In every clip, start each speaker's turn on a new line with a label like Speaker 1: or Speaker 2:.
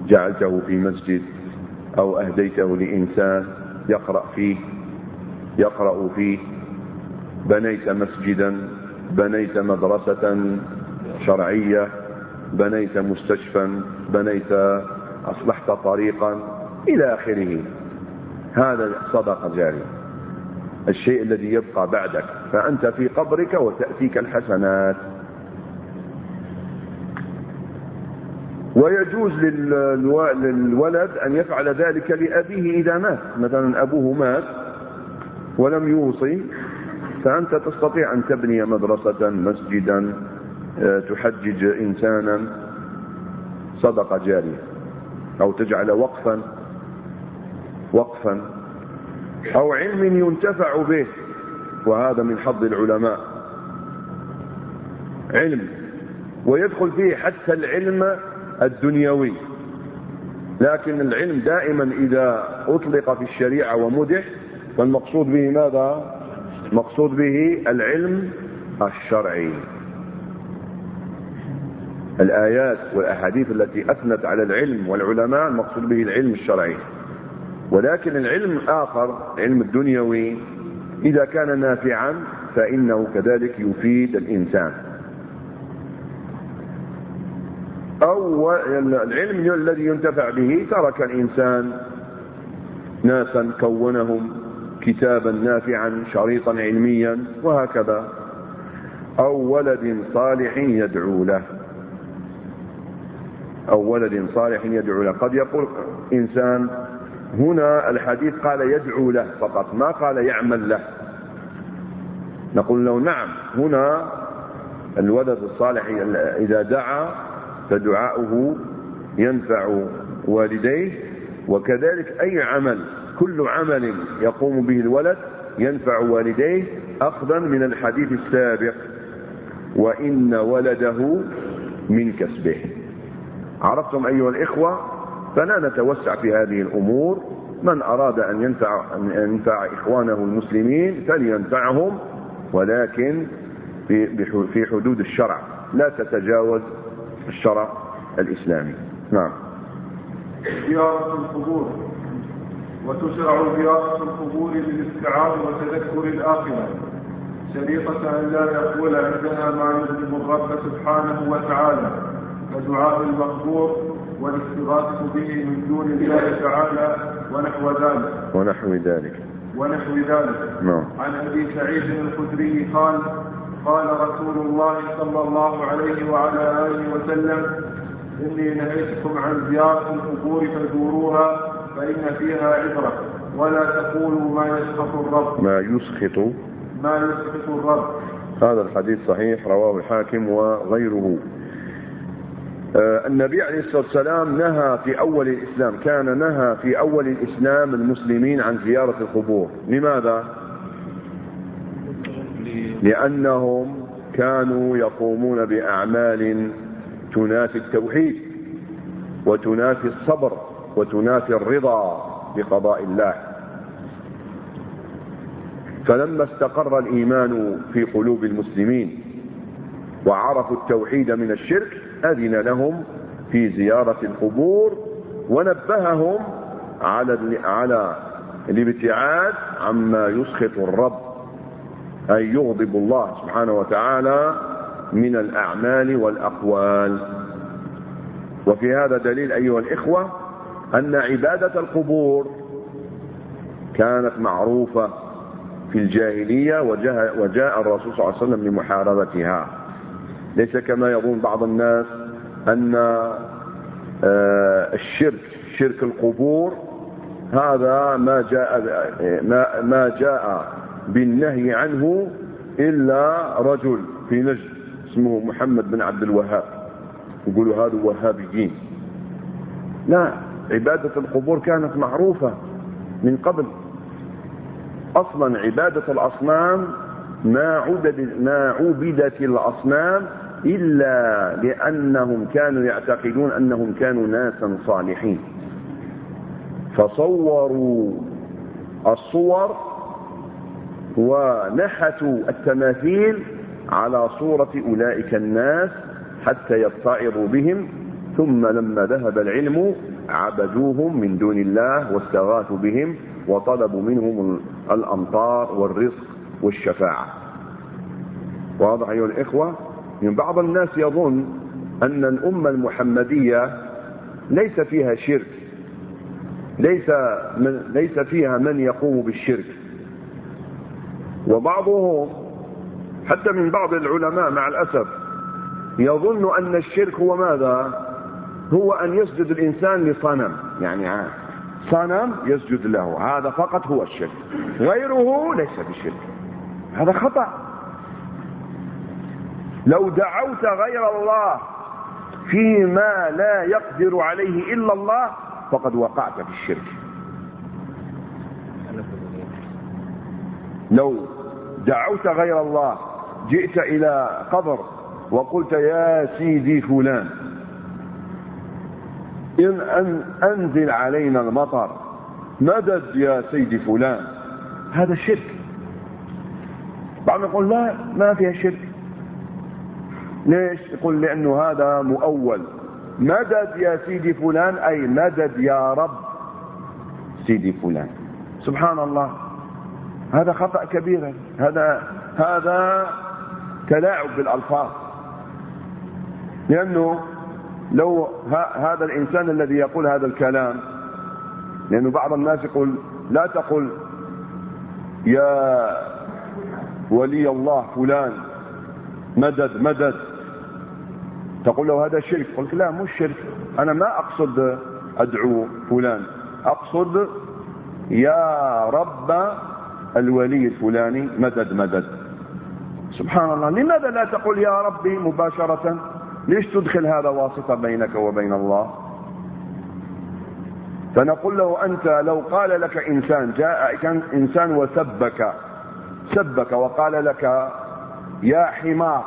Speaker 1: جعلته في مسجد أو أهديته لإنسان يقرأ فيه، بنيت مسجدا، بنيت مدرسة شرعية، بنيت مستشفى، أصلحت طريقا إلى آخره. هذا صدقة جارية، الشيء الذي يبقى بعدك، فأنت في قبرك وتأتيك الحسنات. ويجوز للولد أن يفعل ذلك لأبيه إذا مات، مثلا أبوه مات ولم يوصي، فأنت تستطيع أن تبني مدرسة، مسجدا، تحجج إنسانا، صدقة جارية، أو تجعل وقفا أو علم ينتفع به، وهذا من حظ العلماء، علم ويدخل فيه حتى العلم الدنيوي، لكن العلم دائما إذا أطلق في الشريعة ومدح فالمقصود به ماذا؟ مقصود به العلم الشرعي. الآيات والأحاديث التي أثنت على العلم والعلماء المقصود به العلم الشرعي. ولكن العلم آخر، علم الدنيوي، إذا كان نافعا فإنه كذلك يفيد الإنسان. أو العلم الذي ينتفع به، ترك الإنسان ناسا كونهم كتابا نافعا، شريطا علميا، وهكذا. أو ولد صالح يدعو له، قد يقول إنسان، هنا الحديث قال يدعو له فقط، ما قال يعمل له. نقول له نعم، هنا الولد الصالح إذا دعا فدعاؤه ينفع والديه، وكذلك أي عمل، كل عمل يقوم به الولد ينفع والديه، أخذا من الحديث السابق: وإن ولده من كسبه. عرفتم أيها الإخوة؟ فلا نتوسع في هذه الأمور، من أراد أن ينفع إخوانه المسلمين فلينفعهم، ولكن في حدود الشرع، لا تتجاوز الشرع الإسلامي. نعم.
Speaker 2: زيارة القبور. وتشرع زيارة القبور للاستعاذة وتذكر الآخرة، شريطة أن لا يقول عندها ما يغضب الرب سبحانه وتعالى، كدعاء المقبور والاستغاثة به من دون الله تعالى ونحو ذلك. عن أبي سعيد الخدري قال رسول الله صلى الله عليه وعلى آله وسلم: إني نهيتكم عن زيارة القبور فزوروها فإن فيها عبرة، ولا تقولوا ما يسخط الرب.
Speaker 1: هذا الحديث صحيح، رواه الحاكم وغيره. النبي عليه الصلاة والسلام نهى في أول الإسلام، نهى في أول الإسلام المسلمين عن زيارة القبور. لماذا؟ لأنهم كانوا يقومون بأعمال تنافي التوحيد، وتنافي الصبر، وتنافي الرضا بقضاء الله. فلما استقر الإيمان في قلوب المسلمين وعرفوا التوحيد من الشرك، أذن لهم في زيارة القبور، ونبههم على الابتعاد عما يسخط الرب، أي يغضب الله سبحانه وتعالى من الأعمال والأقوال. وفي هذا دليل أيها الإخوة أن عبادة القبور كانت معروفة في الجاهلية، وجاء الرسول صلى الله عليه وسلم لمحاربتها. ليس كما يظن بعض الناس أن شرك القبور هذا ما جاء بالنهي عنه إلا رجل في نجد اسمه محمد بن عبد الوهاب، يقولوا هذا وهابيين. لا، عبادة القبور كانت معروفة من قبل. أصلا عبادة الأصنام ما عبدت الأصنام إلا لأنهم كانوا يعتقدون أنهم كانوا ناسا صالحين، فصوروا الصور ونحتوا التماثيل على صورة أولئك الناس حتى يتعظوا بهم. ثم لما ذهب العلم عبدوهم من دون الله واستغاثوا بهم وطلبوا منهم الأمطار والرزق والشفاعة. واضح أيها الإخوة؟ من بعض الناس يظن أن الأمة المحمدية ليس فيها شرك، ليس فيها من يقوم بالشرك. وبعضهم حتى من بعض العلماء مع الأسف يظن أن الشرك هو ماذا؟ هو أن يسجد الإنسان لصنم، يعني صنم يسجد له، هذا فقط هو الشرك، غيره ليس بشرك. هذا خطأ. لو دعوت غير الله فيما لا يقدر عليه إلا الله فقد وقعت في الشرك. لو دعوت غير الله، جئت إلى قبر وقلت يا سيدي فلان إن أنزل علينا المطر، مدد يا سيدي فلان، هذا شرك. بعض يقول لا ما فيها شرك. ليش؟ يقول لأنه هذا مؤول، مدد يا سيدي فلان أي مدد يا رب سيدي فلان. سبحان الله، هذا خطأ كبير. هذا تلاعب بالألفاظ. لأنه لو هذا الإنسان الذي يقول هذا الكلام، لأنه بعض الناس يقول لا تقل يا ولي الله فلان مدد مدد، تقول له هذا شرك. قلت لا مش شرك، أنا ما أقصد أدعو فلان، أقصد يا رب الولي الفلاني مدد مدد. سبحان الله، لماذا لا تقول يا ربي مباشرة؟ ليش تدخل هذا واسطة بينك وبين الله؟ فنقول له أنت لو قال لك إنسان، جاء إنسان وسبك وقال لك يا حمار،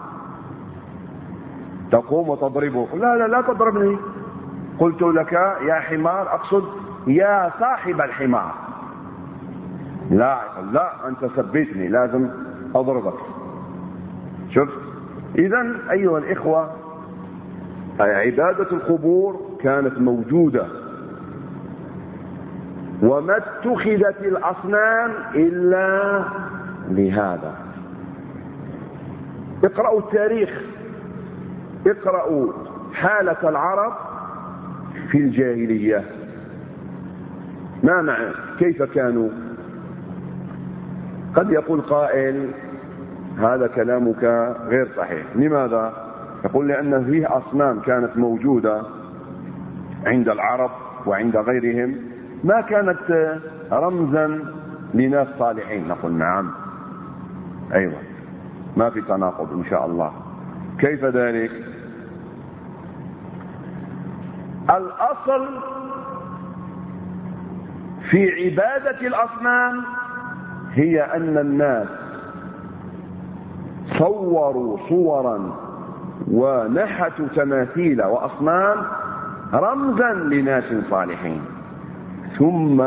Speaker 1: تقوم وتضربه؟ لا تضربني، قلت لك يا حمار أقصد يا صاحب الحمار. لا أنت سبيتني لازم أضربك. شفت؟ إذن أيها الإخوة، عبادة القبور كانت موجودة، وما اتخذت الأصنام إلا لهذا. اقرأوا التاريخ، اقرأوا حالة العرب في الجاهلية، ما معنى كيف كانوا. قد يقول قائل هذا كلامك غير صحيح. لماذا؟ يقول لأن فيه أصنام كانت موجودة عند العرب وعند غيرهم، ما كانت رمزا لناس صالحين. نقول نعم، أيوة، ما في تناقض إن شاء الله. كيف ذلك؟ الأصل في عبادة الأصنام هي أن الناس صوروا صورا ونحتوا تماثيل وأصنام رمزا لناس صالحين، ثم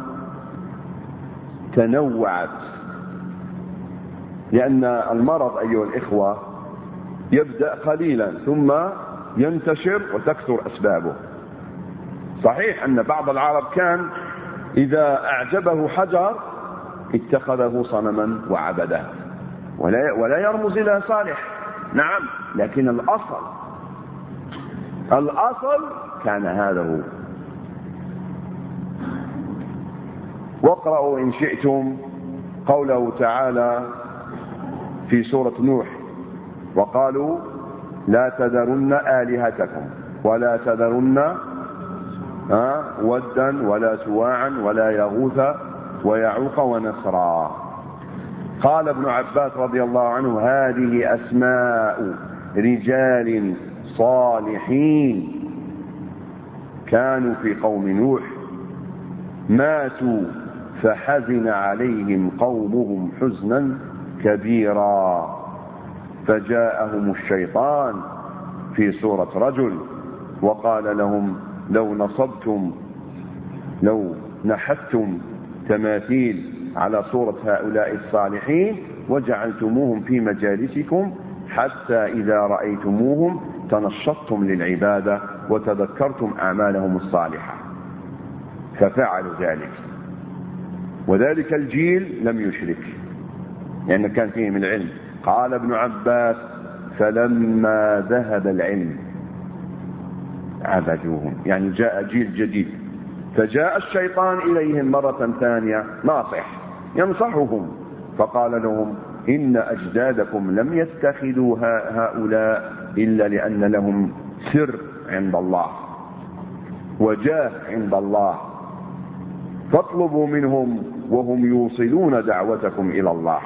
Speaker 1: تنوعت. لأن المرض أيها الإخوة يبدأ قليلا ثم ينتشر وتكثر أسبابه. صحيح أن بعض العرب كان إذا أعجبه حجر اتخذه صنما وعبده ولا يرمز إلى صالح. نعم، لكن الأصل كان هذا هو. واقرأوا إن شئتم قوله تعالى في سورة نوح: وقالوا لا تذرن آلهتكم ولا تذرن ودا ولا سواعا ولا يغوث ويعوق ونسرا. قال ابن عباس رضي الله عنه: هذه أسماء رجال صالحين كانوا في قوم نوح ماتوا فحزن عليهم قومهم حزنا كبيرا فجاءهم الشيطان في صورة رجل وقال لهم: لو نحتم تماثيل على صورة هؤلاء الصالحين وجعلتموهم في مجالسكم حتى إذا رأيتموهم تنشطتم للعبادة وتذكرتم أعمالهم الصالحة ففعلوا ذلك. وذلك الجيل لم يشرك لأن كان فيه من العلم. قال ابن عباس فلما ذهب العلم عبدوهم، يعني جاء جيل جديد، فجاء الشيطان إليهم مرة ثانية ناصح ينصحهم فقال لهم إن أجدادكم لم يتخذوا هؤلاء إلا لأن لهم سر عند الله وجاه عند الله، فاطلبوا منهم وهم يوصلون دعوتكم إلى الله.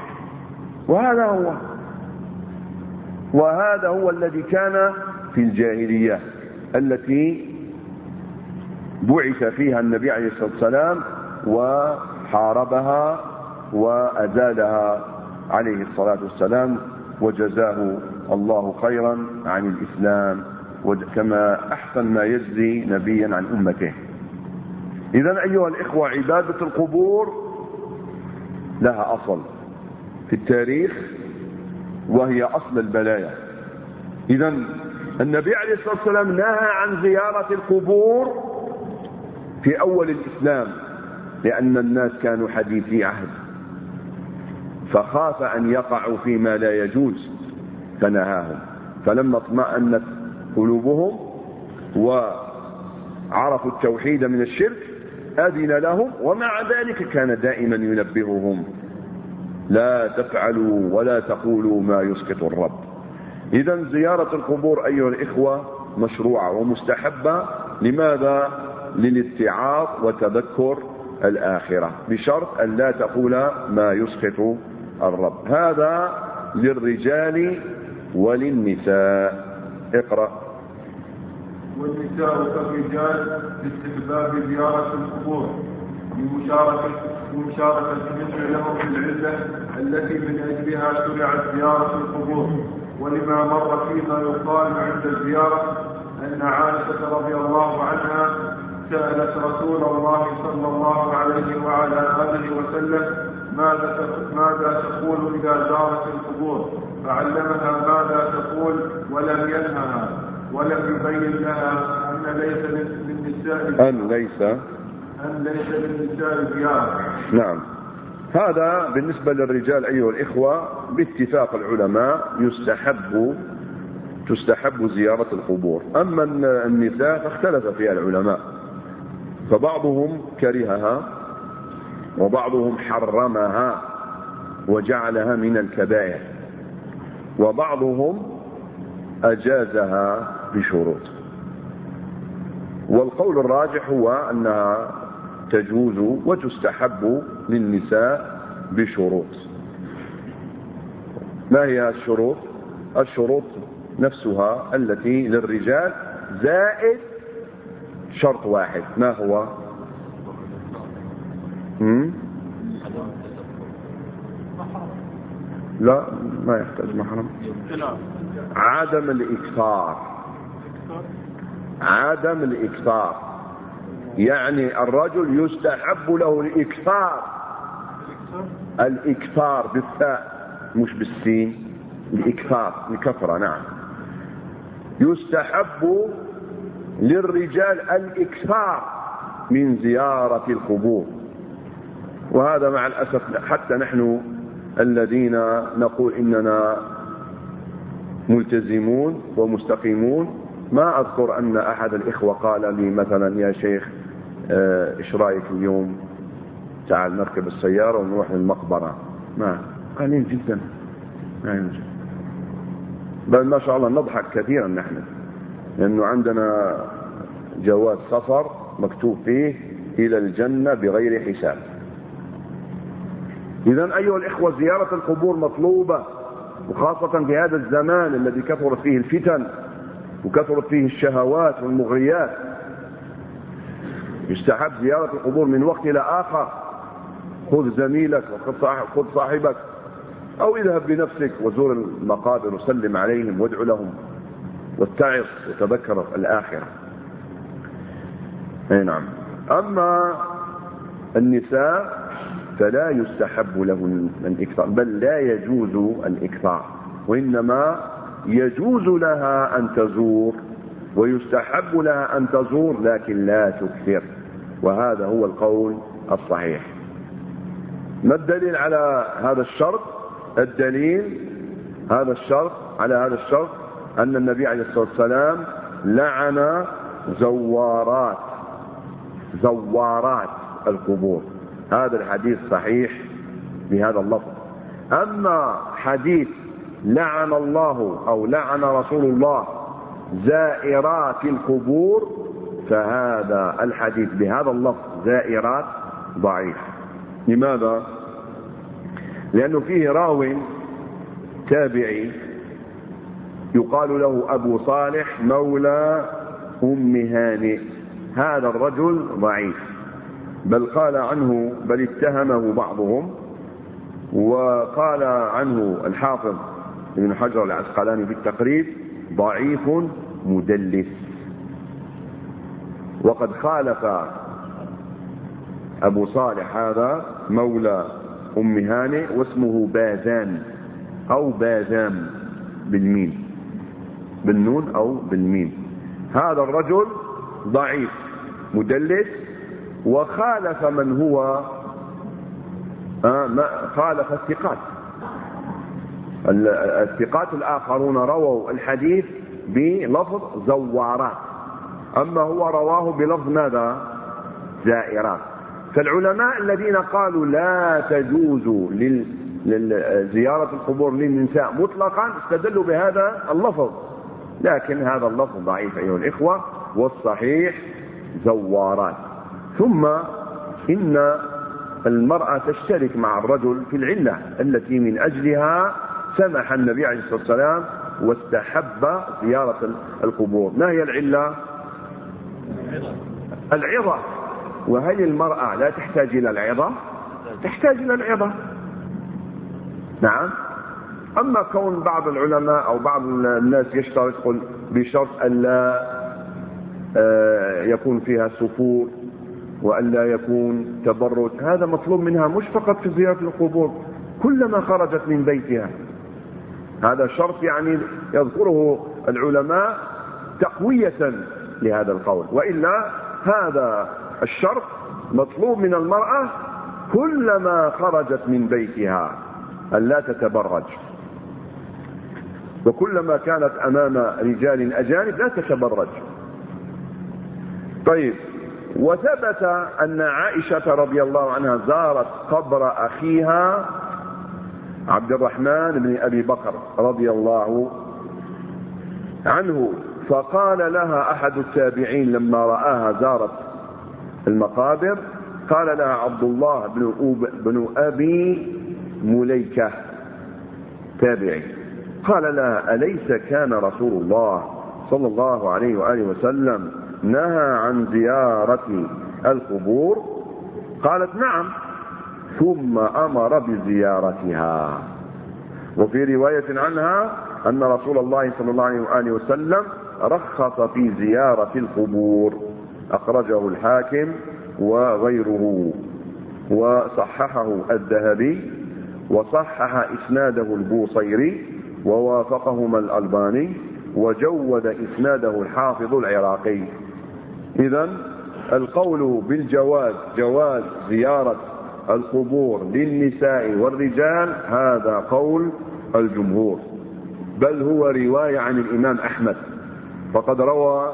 Speaker 1: وهذا هو الذي كان في الجاهلية التي بعث فيها النبي عليه الصلاة والسلام وحاربها وأزالها عليه الصلاة والسلام، وجزاه الله خيرا عن الإسلام كما أحسن ما يجزي نبيا عن أمته. إذن أيها الإخوة، عبادة القبور لها أصل في التاريخ وهي أصل البلايا. إذن النبي عليه الصلاة والسلام نهى عن زيارة القبور في أول الإسلام لأن الناس كانوا حديثي عهد، فخاف أن يقعوا فيما لا يجوز فنهاهم. فلما اطمأنت قلوبهم وعرفوا التوحيد من الشرك أذن لهم، ومع ذلك كان دائما ينبههم لا تفعلوا ولا تقولوا ما يسقط الرب. إذن زيارة القبور أيها الإخوة مشروعة ومستحبة. لماذا؟ للاتعاظ وتذكر الآخرة، بشرط أن لا تقول ما يسقط الرب. هذا للرجال وللنساء. اقرأ.
Speaker 2: والنساء كالرجال باستحباب زيارة القبور بمشاركة لهم في العلة التي من أجلها شرعت زيارة القبور. ولما مر فيما يقال عند الزيارة أن عائشة رضي الله عنها سألت رسول الله صلى الله عليه وعلى آله وسلم ماذا تقول إذا زارت القبور، فعلمها ماذا تقول ولم ينهها ولم يبين لها أن ليس للنساء زيارة.
Speaker 1: نعم، هذا بالنسبة للرجال أيها الإخوة باتفاق العلماء تستحب زيارة القبور. أما النساء فاختلف فيها العلماء، فبعضهم كرهها وبعضهم حرمها وجعلها من الكبائر، وبعضهم أجازها بشروط. والقول الراجح هو أنها تجوز وتستحب للنساء بشروط. ما هي الشروط؟ الشروط نفسها التي للرجال زائد شرط واحد. ما هو؟ لا، ما يحتاج محرم. عدم الإكثار، يعني الرجل يستحب له الإكثار بالثاء مش بالسين، الإكثار الكثرة. نعم، يستحب للرجال الإكثار من زيارة القبور. وهذا مع الأسف حتى نحن الذين نقول إننا ملتزمون ومستقيمون، ما أذكر أن أحد الإخوة قال لي مثلا يا شيخ إيش رأيك اليوم تعال نركب السيارة ونروح للمقبرة. ما قليل جدا، ما يوجد. بل ما شاء الله نضحك كثيرا نحن، لأنه عندنا جواز سفر مكتوب فيه إلى الجنة بغير حساب. إذن أيها الإخوة، زيارة القبور مطلوبة، وخاصة في هذا الزمان الذي كثرت فيه الفتن وكثرت فيه الشهوات والمغريات. يستحب زيارة القبور من وقت إلى آخر. خذ زميلك وخذ صاحبك أو اذهب بنفسك وزور المقابر وسلم عليهم وادعو لهم واتعظ وتذكر الآخرة. أي نعم. أما النساء فلا يستحب لهن الإكثار، بل لا يجوز الإكثار، وإنما يجوز لها أن تزور ويستحب لها أن تزور لكن لا تكثر، وهذا هو القول الصحيح. ما الدليل على هذا الشرط؟ الدليل على هذا الشرط أن النبي عليه الصلاة والسلام لعن زوارات القبور. هذا الحديث صحيح بهذا اللفظ. أما حديث لعن الله أو لعن رسول الله زائرات القبور، فهذا الحديث بهذا اللفظ زائرات ضعيف. لماذا؟ لأنه فيه راو تابعي يقال له أبو صالح مولى أم هانئ. هذا الرجل ضعيف، بل اتهمه بعضهم، وقال عنه الحافظ ابن حجر العسقلاني في التقريب ضعيف مدلس. وقد خالف أبو صالح هذا مولى أم هانئ واسمه بازان أو بازام بالنون أو بالميم. هذا الرجل ضعيف مدلس، وخالف من هو خالف الثقات الآخرون رووا الحديث بلفظ زوارات، أما هو رواه بلفظ ماذا؟ زائرات. فالعلماء الذين قالوا لا تجوز زيارة القبور للنساء مطلقا استدلوا بهذا اللفظ، لكن هذا اللفظ ضعيف أيها الإخوة، والصحيح زوارات. ثم إن المرأة تشترك مع الرجل في العلة التي من أجلها سمح النبي عليه الصلاة والسلام واستحب زيارة القبور. ما هي العلة؟ العظة. وهل المرأة لا تحتاج إلى العظة؟ تحتاج إلى العظة، نعم. أما كون بعض العلماء أو بعض الناس يشترط بشرط أن لا يكون فيها سفور وأن لا يكون تبرج، هذا مطلوب منها مش فقط في زيارة القبور، كلما خرجت من بيتها. هذا شرط يعني يذكره العلماء تقوية لهذا القول، وإلا هذا الشرط مطلوب من المرأة كلما خرجت من بيتها أن لا تتبرج، وكلما كانت أمام رجال أجانب لا تتبرج. طيب، وثبت أن عائشة رضي الله عنها زارت قبر أخيها عبد الرحمن بن أبي بكر رضي الله عنه، فقال لها أحد التابعين لما رآها زارت المقابر، قال لها عبد الله بن أبي مليكة تابعي، قال لها أليس كان رسول الله صلى الله عليه وآله وسلم نهى عن زيارة القبور؟ قالت نعم، ثم أمر بزيارتها. وفي رواية عنها أن رسول الله صلى الله عليه وآله وسلم رخص في زيارة القبور، أخرجه الحاكم وغيره، وصححه الذهبي، وصحح إسناده البوصيري، ووافقهما الألباني، وجود إسناده الحافظ العراقي. إذن القول بالجواز، جواز زيارة القبور للنساء والرجال، هذا قول الجمهور، بل هو رواية عن الإمام أحمد، فقد روى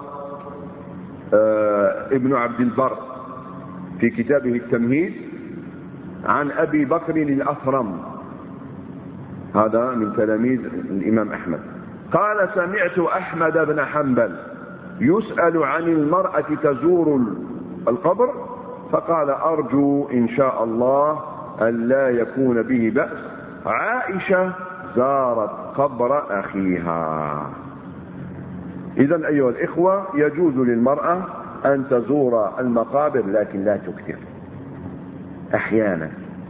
Speaker 1: ابن عبد البر في كتابه التمهيد عن أبي بكر الأثرم، هذا من تلاميذ الإمام أحمد، قال سمعت أحمد بن حنبل يسأل عن المرأة تزور القبر، فقال أرجو إن شاء الله أن لا يكون به بأس، عائشة زارت قبر أخيها. إذن أيها الإخوة، يجوز للمرأة أن تزور المقابر لكن لا تكثر، أحيانا،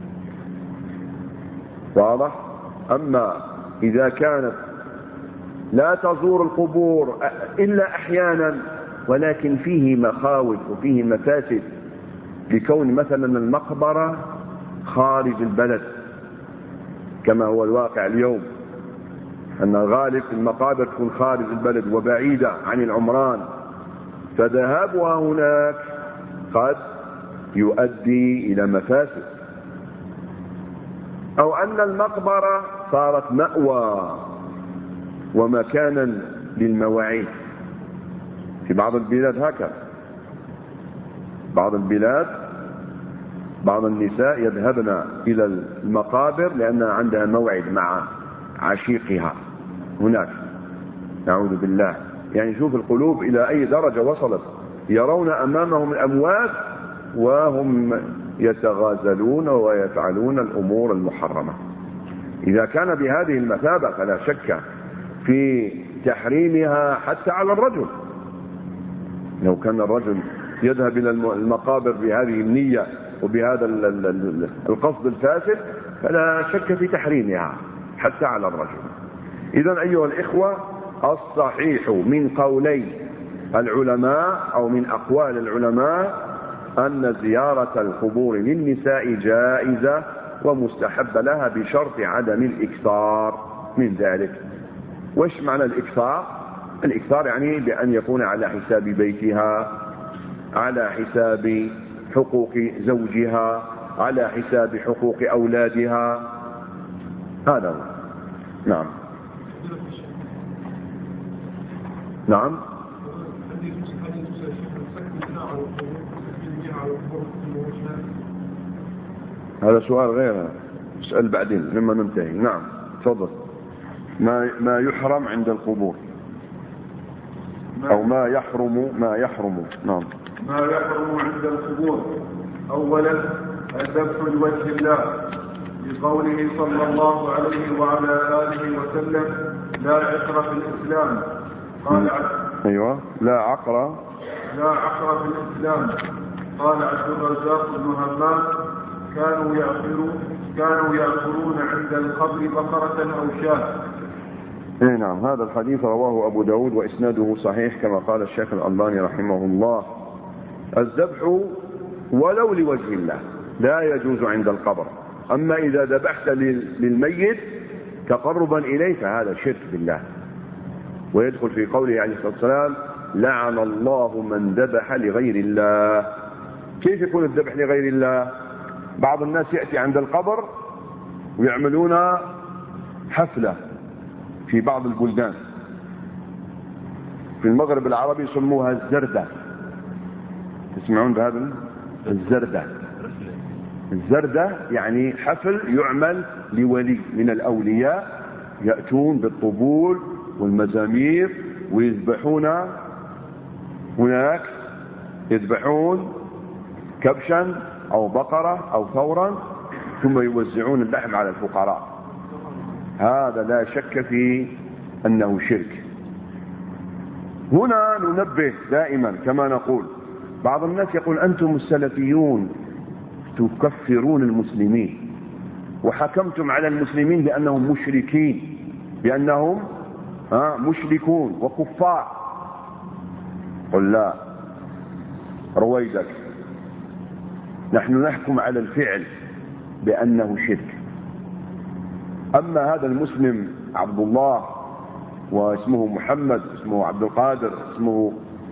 Speaker 1: واضح؟ أما إذا كانت لا تزور القبور إلا أحيانا ولكن فيه مخاوف وفيه مفاسد، لكون مثلا المقبرة خارج البلد كما هو الواقع اليوم، أن الغالب المقابر تكون خارج البلد وبعيدة عن العمران، فذهابها هناك قد يؤدي إلى مفاسد، أو أن المقبرة صارت مأوى ومكانا للمواعيد. في بعض البلاد هكذا، بعض البلاد بعض النساء يذهبن إلى المقابر لأن عندها موعد مع عشيقها هناك، نعوذ بالله. يعني شوف القلوب إلى أي درجة وصلت، يرون أمامهم الأموات وهم يتغازلون ويفعلون الأمور المحرمة. إذا كان بهذه المثابة فلا شك في تحريمها حتى على الرجل. لو كان الرجل يذهب إلى المقابر بهذه النية وبهذا القصد الفاسد فلا شك في تحريمها حتى على الرجل. إذن أيها الإخوة، الصحيح من قولي العلماء أو من أقوال العلماء أن زيارة القبور للنساء جائزة ومستحب لها بشرط عدم الإكثار من ذلك. وش معنى الإكثار؟ الإكثار يعني بأن يكون على حساب بيتها، على حساب حقوق زوجها، على حساب حقوق أولادها. هذا هو. نعم نعم. هذا سؤال غير، اسأل بعدين لما ننتهي. نعم تفضل. ما يحرم عند القبور أو ما يحرم. نعم.
Speaker 2: ما يحرم عند القبور: أولا الذبح لوجه الله، بقوله صلى الله عليه وعلى آله وسلم: لا عقر في الإسلام.
Speaker 1: أيوة، لا عقر
Speaker 2: في الإسلام. قال عبد الرزاق بن همام: كانوا يأكلون عند القبر بقرة أو شاة.
Speaker 1: اي نعم، هذا الحديث رواه أبو داود وإسناده صحيح كما قال الشيخ الألباني رحمه الله. الذبح ولو لوجه الله لا يجوز عند القبر، أما إذا ذبحت للميت تقربا إليه فهذا شرك بالله، ويدخل في قوله عليه الصلاة والسلام: لعن الله من ذبح لغير الله. كيف يكون الذبح لغير الله؟ بعض الناس يأتي عند القبر ويعملون حفلة في بعض البلدان، في المغرب العربي يسموها الزردة. تسمعون بهذا الزردة يعني حفل يعمل لولي من الأولياء، يأتون بالطبول والمزامير ويذبحون هناك، يذبحون كبشا أو بقرة أو ثورا، ثم يوزعون اللحم على الفقراء. هذا لا شك في أنه شرك. هنا ننبه دائما كما نقول، بعض الناس يقول: أنتم السلفيون تكفرون المسلمين وحكمتم على المسلمين بأنهم مشركين، بأنهم مشركون وكفار. قل لا، رويدك، نحن نحكم على الفعل بأنه شرك. أما هذا المسلم عبد الله واسمه محمد، اسمه عبد القادر، اسمه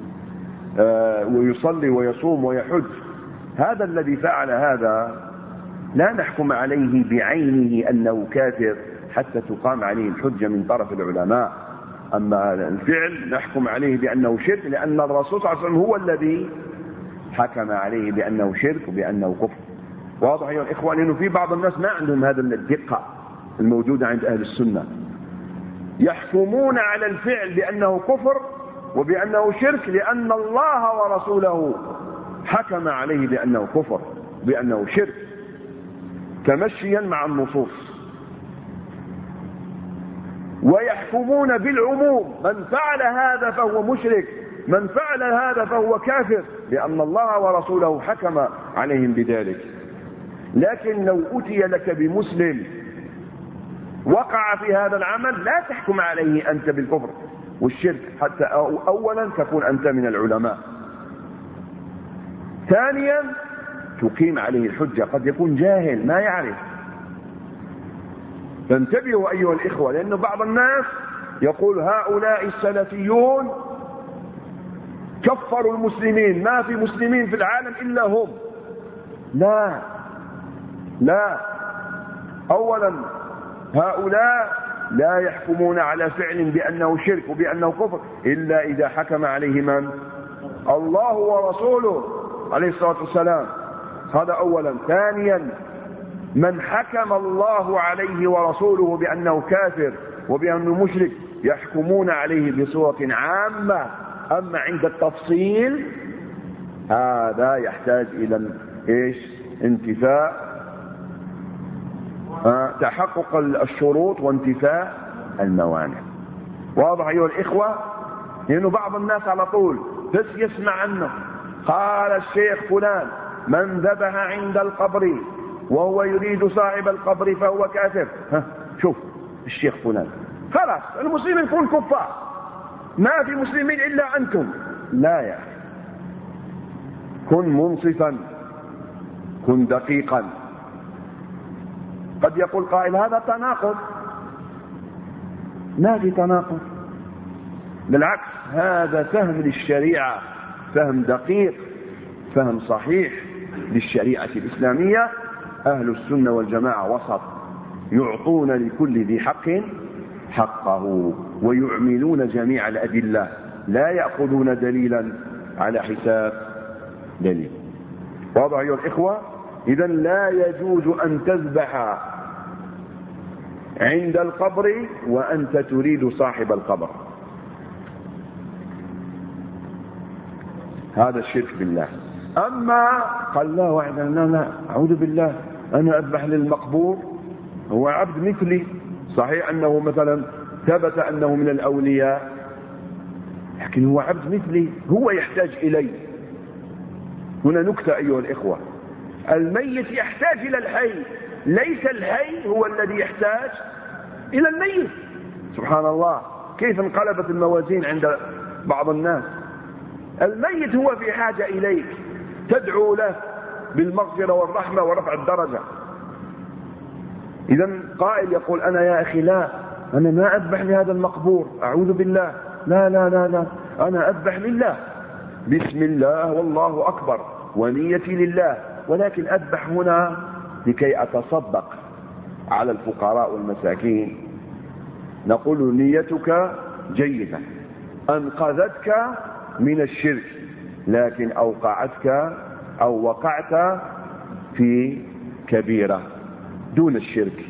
Speaker 1: ويصلي ويصوم ويحج، هذا الذي فعل هذا لا نحكم عليه بعينه أنه كافر حتى تقام عليه الحجة من طرف العلماء. أما الفعل نحكم عليه بأنه شرك، لأن الرسول صلى الله عليه وسلم هو الذي حكم عليه بأنه شرك وبأنه كفر. واضح يا إخوان؟ لأنه في بعض الناس ما عندهم هذا الدقة الموجودة عند أهل السنة، يحكمون على الفعل بأنه كفر وبأنه شرك لأن الله ورسوله حكم عليه بأنه كفر بأنه شرك، تمشيا مع النصوص. ويحكمون بالعموم: من فعل هذا فهو مشرك، من فعل هذا فهو كافر، لأن الله ورسوله حكم عليهم بذلك. لكن لو أتي لك بمسلم وقع في هذا العمل لا تحكم عليه أنت بالكفر والشرك، حتى أولا تكون أنت من العلماء، ثانيا تقيم عليه الحجة. قد يكون جاهل ما يعرف، فانتبهوا أيها الإخوة، لأن بعض الناس يقول هؤلاء السلفيون كفروا المسلمين، ما في مسلمين في العالم إلا هم. لا لا، أولا هؤلاء لا يحكمون على فعل بأنه شرك وبأنه كفر إلا إذا حكم عليه من؟ الله ورسوله عليه الصلاة والسلام. هذا أولا. ثانيا، من حكم الله عليه ورسوله بأنه كافر وبأنه مشرك يحكمون عليه بصورة عامة، أما عند التفصيل هذا يحتاج إلى انتفاء تحقق الشروط وانتفاء الموانع. واضح أيها الإخوة؟ لأنه بعض الناس على طول بس يسمع عنه قال الشيخ فلان من ذبح عند القبر وهو يريد صاحب القبر فهو كافر. شوف الشيخ فلان، خلاص المسلمين يكون كفار، ما في مسلمين إلا أنتم. لا يا أخي، كن منصفا، كن دقيقا. قد يقول قائل هذا تناقض. ما في تناقض، بالعكس هذا فهم للشريعة، فهم دقيق، فهم صحيح للشريعة الإسلامية. أهل السنة والجماعة وسط، يعطون لكل ذي حق حقه ويعملون جميع الأدلة، لا يأخذون دليلا على حساب دليل. واضح أيها الإخوة؟ إذن لا يجوز أن تذبح عند القبر وأنت تريد صاحب القبر، هذا الشرك بالله. أما قال لا وعد لا أعوذ بالله أنا أذبح للمقبور، هو عبد مثلي، صحيح أنه مثلا ثبت أنه من الأولياء، لكن هو عبد مثلي، هو يحتاج إلي. هنا نكتة أيها الإخوة، الميت يحتاج إلى الحي، ليس الحي هو الذي يحتاج إلى الميت. سبحان الله، كيف انقلبت الموازين عند بعض الناس. الميت هو في حاجة إليك، تدعو له بالمغفرة والرحمة ورفع الدرجة. إذن قائل يقول أنا يا أخي لا، أنا ما أذبح لهذا المقبور، أعوذ بالله، لا لا لا لا، أنا أذبح لله، بسم الله والله أكبر ونيتي لله، ولكن أذبح هنا لكي أتصدق على الفقراء والمساكين. نقول نيتك جيدة، أنقذتك من الشرك، لكن أوقعتك أو وقعت في كبيرة دون الشرك.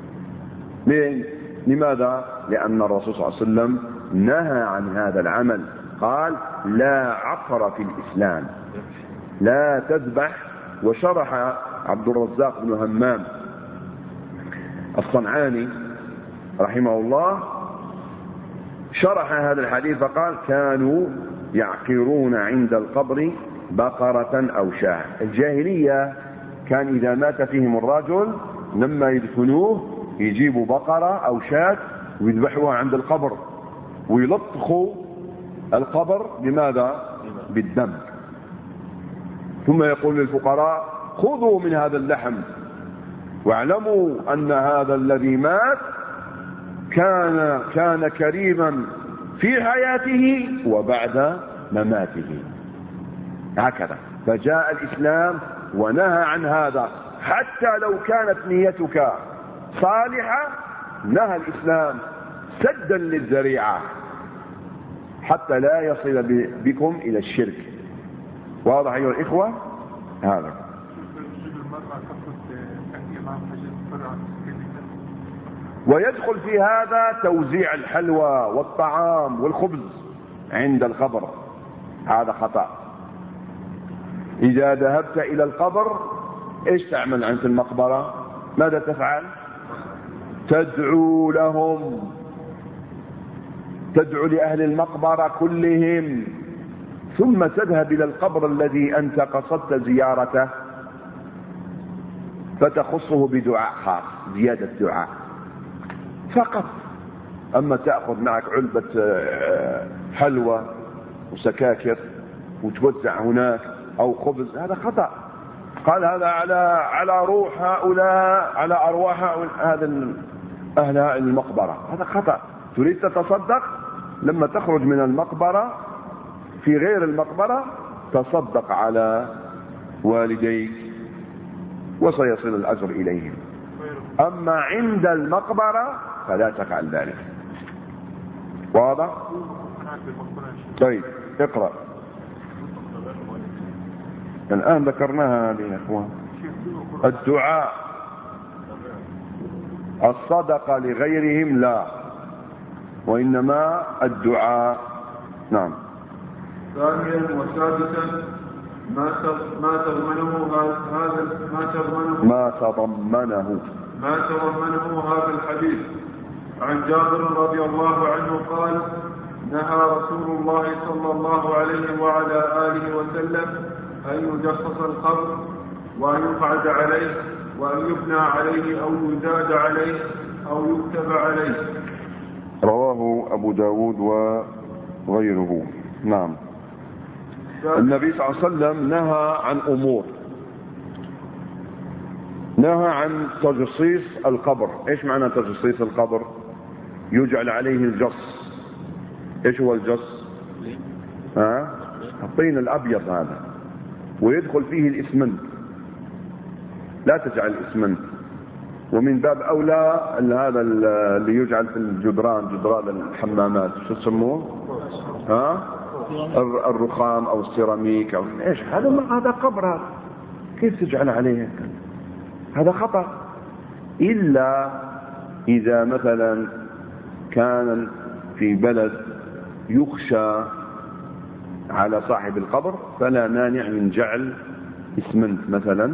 Speaker 1: لماذا؟ لأن الرسول صلى الله عليه وسلم نهى عن هذا العمل، قال لا عقر في الإسلام، لا تذبح. وشرح عبد الرزاق بن همام الصنعاني رحمه الله شرح هذا الحديث فقال كانوا يعقرون عند القبر بقرة أو شاة. الجاهلية كان إذا مات فيهم الرجل لما يدفنوه يجيبوا بقرة أو شاة ويذبحوها عند القبر ويلطخوا القبر. بماذا؟ بالدم. ثم يقول للفقراء خذوا من هذا اللحم واعلموا أن هذا الذي مات كان كريما في حياته وبعد مماته. هكذا فجاء الإسلام ونهى عن هذا، حتى لو كانت نيتك صالحة نهى الإسلام سدا للذريعة حتى لا يصل بكم إلى الشرك. واضح أيها الإخوة؟ هذا ويدخل في هذا توزيع الحلوى والطعام والخبز عند القبر، هذا خطأ. إذا ذهبت إلى القبر إيش تعمل عند المقبرة؟ ماذا تفعل؟ تدعو لهم، تدعو لأهل المقبرة كلهم، ثم تذهب إلى القبر الذي أنت قصدت زيارته فتخصه بدعاء خاص، زيادة دعاء فقط. أما تأخذ معك علبة حلوى وسكاكر وتوزع هناك أو خبز، هذا خطأ. قال هذا على روح هؤلاء، على أرواح هؤلاء، هذا أهلها المقبرة، هذا خطأ. تريد تتصدق، لما تخرج من المقبرة في غير المقبرة تصدق على والديك وسيصل الأجر إليهم. أما عند المقبرة فلا تفعل ذلك. واضح؟ طيب اقرأ. الآن ذكرناها هذه يا إخوان. الدعاء، الصدقة لغيرهم لا، وإنما الدعاء. نعم.
Speaker 2: ثانيا وسادسا ما تضمنه هذا الحديث. عن جابر رضي الله عنه قال: نهى رسول الله صلى الله عليه وعلى آله وسلم أن يجصص القبر وأن يقعد عليه وأن يبنى عليه أو يزاد عليه أو يكتب عليه.
Speaker 1: رواه أبو داود وغيره. نعم. النبي صلى الله عليه وسلم نهى عن أمور. نهى عن تجصيص القبر. ايش معنى تجصيص القبر؟ يجعل عليه الجص. ايش هو الجص؟ الطين الأبيض هذا، ويدخل فيه الإسمنت. لا تجعل الإسمنت. ومن باب أولى هذا اللي يجعل في الجدران، جدران الحمامات، شو تسموه؟ الرخام أو السيراميك أو ايش هذا قبر، كيف تجعل عليه؟ هذا خطأ. إلا إذا مثلا كان في بلد يخشى على صاحب القبر فلا مانع من جعل اسمنت مثلا،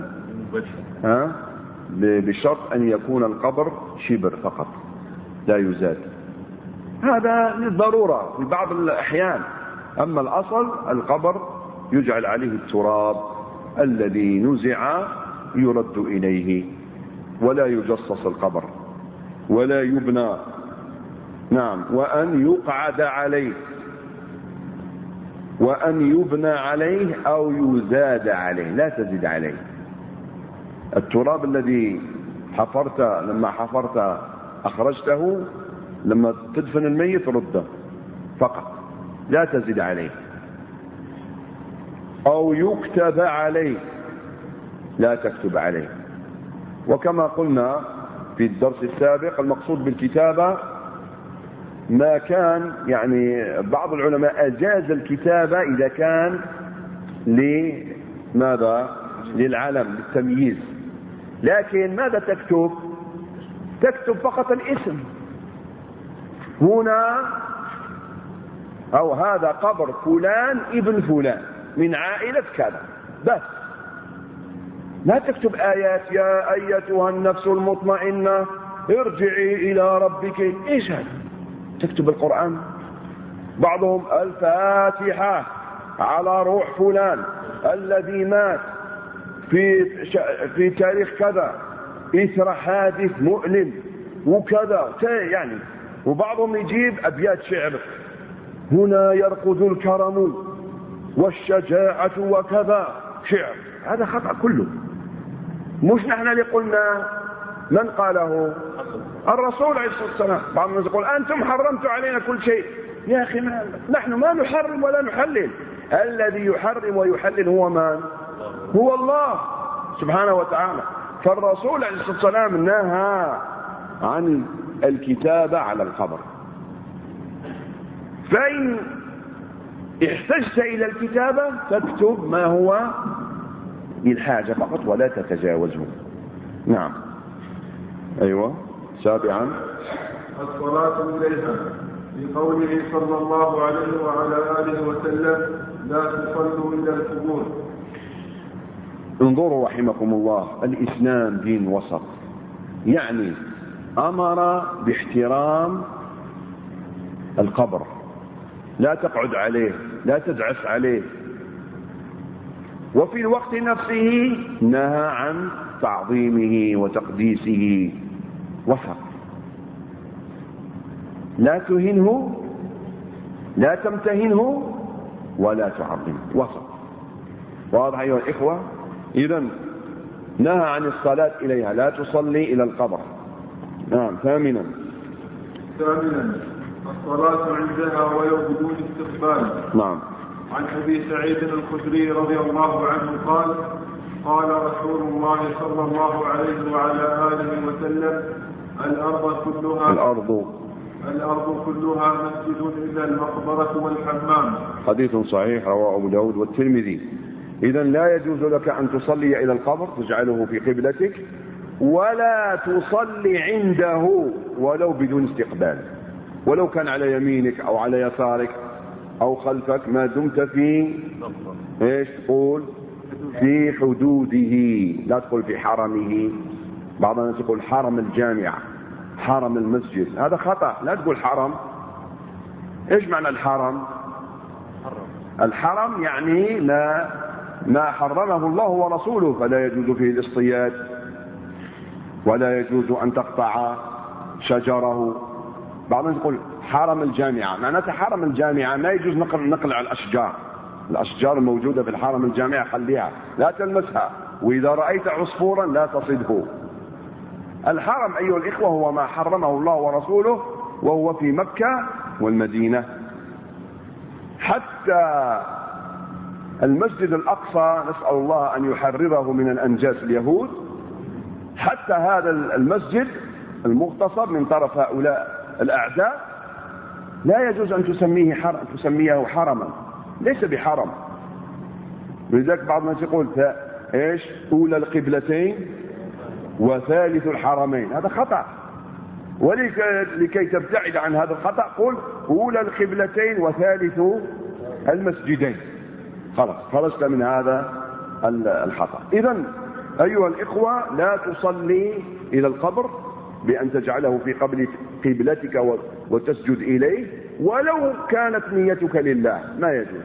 Speaker 1: بشرط أن يكون القبر شبر فقط لا يزاد. هذا للضرورة في بعض الأحيان. أما الأصل القبر يجعل عليه التراب الذي نزع يرد إليه، ولا يجصص القبر ولا يبنى. نعم. وأن يقعد عليه وأن يبنى عليه أو يزاد عليه، لا تزيد عليه. التراب الذي لما حفرت أخرجته، لما تدفن الميت رده فقط، لا تزيد عليه. أو يكتب عليه، لا تكتب عليه. وكما قلنا في الدرس السابق، المقصود بالكتابة ما كان، يعني بعض العلماء أجاز الكتابة إذا كان لماذا؟ للعلم، للتمييز. لكن ماذا تكتب؟ تكتب فقط الاسم. هنا أو هذا قبر فلان ابن فلان من عائلة كذا بس. لا تكتب آيات: يا أيتها النفس المطمئنة ارجعي إلى ربك. إيش هذا؟ تكتب القرآن. بعضهم: الفاتحة على روح فلان الذي مات في تاريخ كذا إثر حادث مؤلم وكذا يعني. وبعضهم يجيب أبيات شعر: هنا يرقد الكرم والشجاعة وكذا، شعر. هذا خطأ كله. مش نحن اللي قلنا، من قاله؟ الرسول عليه الصلاة والسلام. بعض الناس يقول: أنتم حرمتوا علينا كل شيء. يا أخي نحن ما نحرم ولا نحلل. الذي يحرم ويحلل هو من؟ هو الله سبحانه وتعالى. فالرسول عليه الصلاة والسلام نهى عن الكتابة على القبر. فإن احتجت إلى الكتابة فاكتب ما هو للحاجة فقط ولا تتجاوزه. نعم. أيوة. سابعا
Speaker 2: الصلاة إليها، لقوله صلى الله عليه وعلى آله وسلم: لا تصلوا إلى القبور.
Speaker 1: انظروا رحمكم الله، الإسلام دين وسط، يعني أمر باحترام القبر، لا تقعد عليه، لا تدعس عليه. وفي الوقت نفسه نهى عن تعظيمه وتقديسه. وسط، لا تهنه، لا تمتهنه، ولا تعظمه. وسط. واضح أيها الإخوة؟ إذن نهى عن الصلاة إليها، لا تصلي إلى القبر. نعم. ثامنا
Speaker 2: الصلاة عندها ولو بدون استقبال.
Speaker 1: نعم.
Speaker 2: عن أبي سعيد الخدري رضي الله عنه قال قال رسول الله صلى الله عليه وعلى آله وسلم الأرض كلها مسجد إلا المقبرة والحمام.
Speaker 1: حديث صحيح رواه أبو داود والترمذي. إذن لا يجوز لك أن تصلي إلى القبر تجعله في قبلتك ولا تصلي عنده ولو بدون استقبال، ولو كان على يمينك أو على يسارك أو خلفك، ما دمت في إيش تقول في حدوده، لا تقول في حرمه. بعض الناس يقول حرم الجامعة، حرم المسجد، هذا خطأ. لا تقول حرم. إيش معنى الحرم؟ الحرم يعني ما حرمه الله ورسوله، فلا يجوز فيه الاصطياد ولا يجوز أن تقطع شجره. بعض الناس يقول حرم الجامعة، معناته حرم الجامعة ما يجوز نقل على الأشجار الموجودة في الحرم الجامعة خليها، لا تلمسها، وإذا رأيت عصفورا لا تصده. الحرم أيها الإخوة هو ما حرمه الله ورسوله، وهو في مكة والمدينة. حتى المسجد الأقصى نسأل الله أن يحرره من الأنجاس اليهود، حتى هذا المسجد المغتصب من طرف هؤلاء الأعداء لا يجوز أن تسميه حرما، ليس بحرم. ولذلك بعض الناس يقول إيش أولى القبلتين وثالث الحرمين، هذا خطأ. ولكي تبتعد عن هذا الخطأ قل أولى القبلتين وثالث المسجدين، خلاص خرجت من هذا الخطأ. إذن أيها الإخوة لا تصلي إلى القبر بأن تجعله في قبلتك وتسجد إليه ولو كانت نيتك لله، ما يجوز.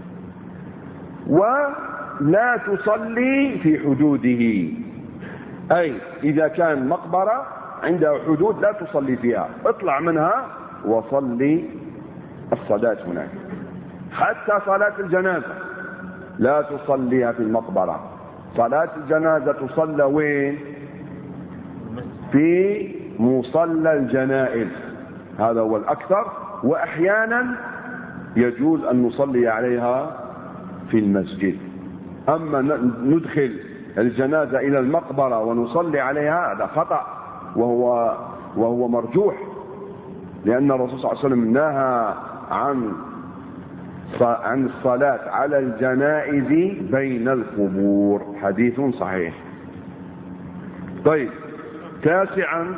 Speaker 1: ولا تصلي في حدوده، أي إذا كان مقبرة عندها حدود لا تصلي فيها، اطلع منها وصلي الصلاة هناك. حتى صلاة الجنازة لا تصليها في المقبرة، صلاة الجنازة تصلى وين؟ في مصلى الجنائز، هذا هو الأكثر. وأحيانا يجوز أن نصلي عليها في المسجد. أما ندخل الجنازة إلى المقبرة ونصلي عليها هذا خطأ، وهو مرجوح، لأن الرسول صلى الله عليه وسلم نهى عن الصلاة على الجنائز بين القبور، حديث صحيح. طيب، تاسعا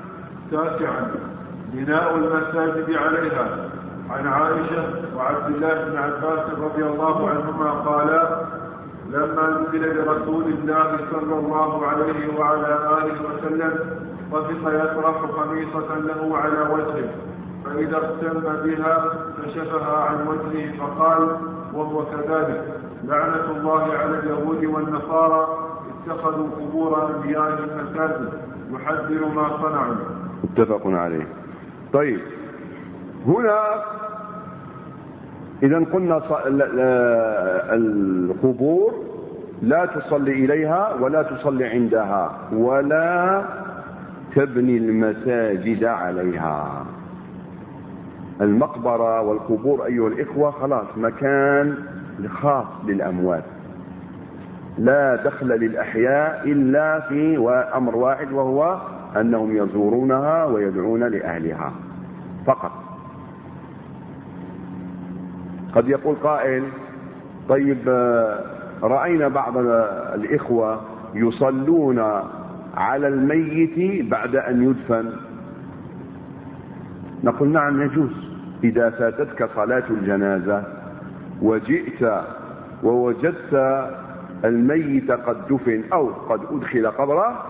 Speaker 2: بناء المساجد عليها. عن عائشة وعبد الله بن عباس رضي الله عنهما قالا لما نزل برسول الله صلى الله عليه وعلى آله وسلم طفق يطرح خميصة له على وجهه، فإذا اغتم بها كشفها عن وجهه فقال وهو كذلك لعنة الله على اليهود والنصارى اتخذوا قبور أنبيائهم مساجد يحذر ما صنعوا.
Speaker 1: متفق عليه. طيب، هنا إذا قلنا القبور لا تصلي إليها ولا تصلي عندها ولا تبني المساجد عليها. المقبرة والقبور أيها الإخوة خلاص مكان خاص للأموات، لا دخل للأحياء إلا في أمر واحد، وهو أنهم يزورونها ويدعون لأهلها فقط. قد يقول قائل طيب رأينا بعض الإخوة يصلون على الميت بعد أن يدفن. نقول نعم يجوز، إذا فاتتك صلاة الجنازة وجئت ووجدت الميت قد دفن أو قد أدخل قبره،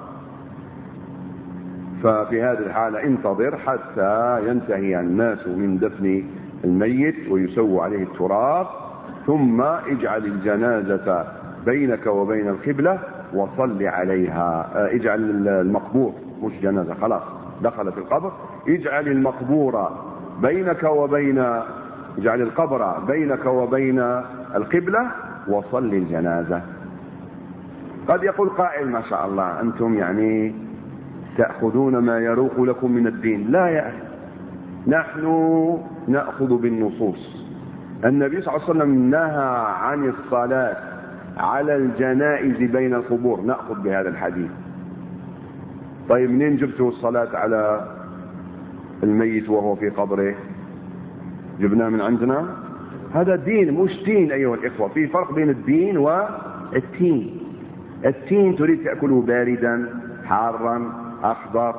Speaker 1: ففي هذه الحالة انتظر حتى ينتهي الناس من دفن الميت ويسووا عليه التراب، ثم اجعل الجنازة بينك وبين القبلة وصل عليها. اجعل المقبور، مش جنازة خلاص دخل في القبر، اجعل المقبور بينك وبين، اجعل القبر بينك وبين القبلة وصل الجنازة. قد يقول قائل ما شاء الله أنتم يعني تأخذون ما يروق لكم من الدين. لا يا أخي، نحن نأخذ بالنصوص. النبي صلى الله عليه وسلم نهى عن الصلاة على الجنائز بين القبور، نأخذ بهذا الحديث. طيب منين جبتوا الصلاة على الميت وهو في قبره؟ جبناه من عندنا؟ هذا دين مش دين أيها الإخوة. في فرق بين الدين والتين. التين تريد تأكله باردا حارا أخضر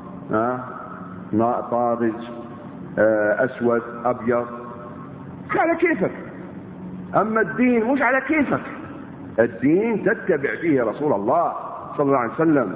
Speaker 1: طازج أسود أبيض، على كيفك. أما الدين مش على كيفك. الدين تتبع فيه رسول الله صلى الله عليه وسلم،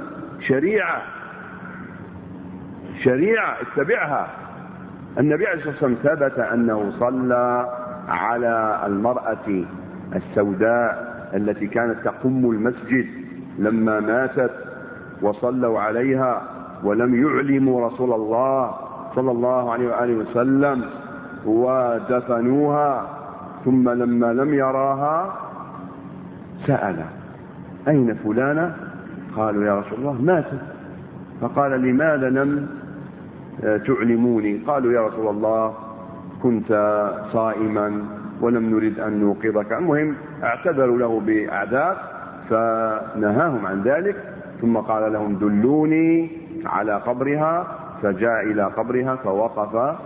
Speaker 1: شريعة اتبعها. النبي عليه الصلاة والسلام ثبت أنه صلى على المرأة السوداء التي كانت تقم المسجد لما ماتت، وصلوا عليها ولم يعلموا رسول الله صلى الله عليه وآله وسلم، ودفنوها. ثم لما لم يراها سأل: أين فلانة؟ قالوا: يا رسول الله ماتت. فقال: لماذا لم تعلموني؟ قالوا: يا رسول الله كنت صائما ولم نريد أن نوقظك. المهم اعتذروا له بأعذار فنهاهم عن ذلك. ثم قال لهم: دلوني على قبرها. فجاء إلى قبرها فوقف،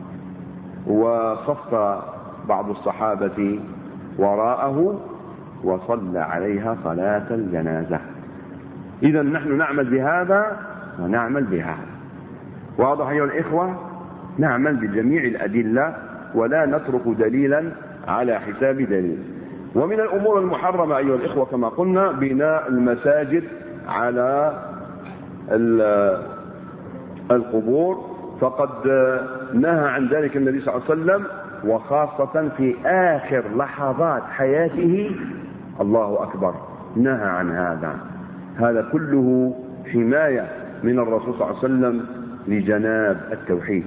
Speaker 1: وصف بعض الصحابة وراءه وصلى عليها صلاة الجنازة. إذا نحن نعمل بهذا ونعمل بهذا. واضح أيها الإخوة؟ نعمل بجميع الأدلة ولا نترك دليلا على حساب دليل. ومن الأمور المحرمة أيها الإخوة كما قلنا بناء المساجد على القبور، فقد نهى عن ذلك النبي صلى الله عليه وسلم، وخاصة في آخر لحظات حياته. الله أكبر، نهى عن هذا. هذا كله حماية من الرسول صلى الله عليه وسلم لجناب التوحيد.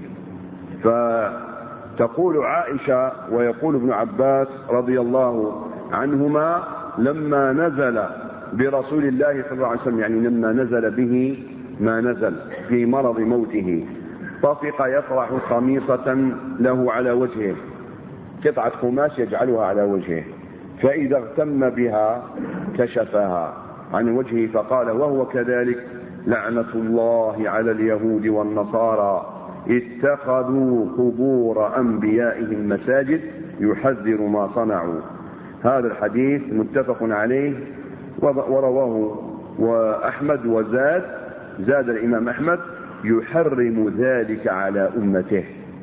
Speaker 1: فتقول عائشة ويقول ابن عباس رضي الله عنهما: لما نزل برسول الله صلى الله عليه وسلم، يعني لما نزل به ما نزل في مرض موته، طفق يطرح قميصة له على وجهه، قطعة قماش يجعلها على وجهه، فإذا اغتم بها كشفها عن وجهه فقال وهو كذلك: لعنة الله على اليهود والنصارى اتخذوا قبور أنبيائهم مساجد يحذر ما صنعوا. هذا الحديث متفق عليه ورواه وأحمد، زاد الإمام أحمد: يحرم ذلك على أمته،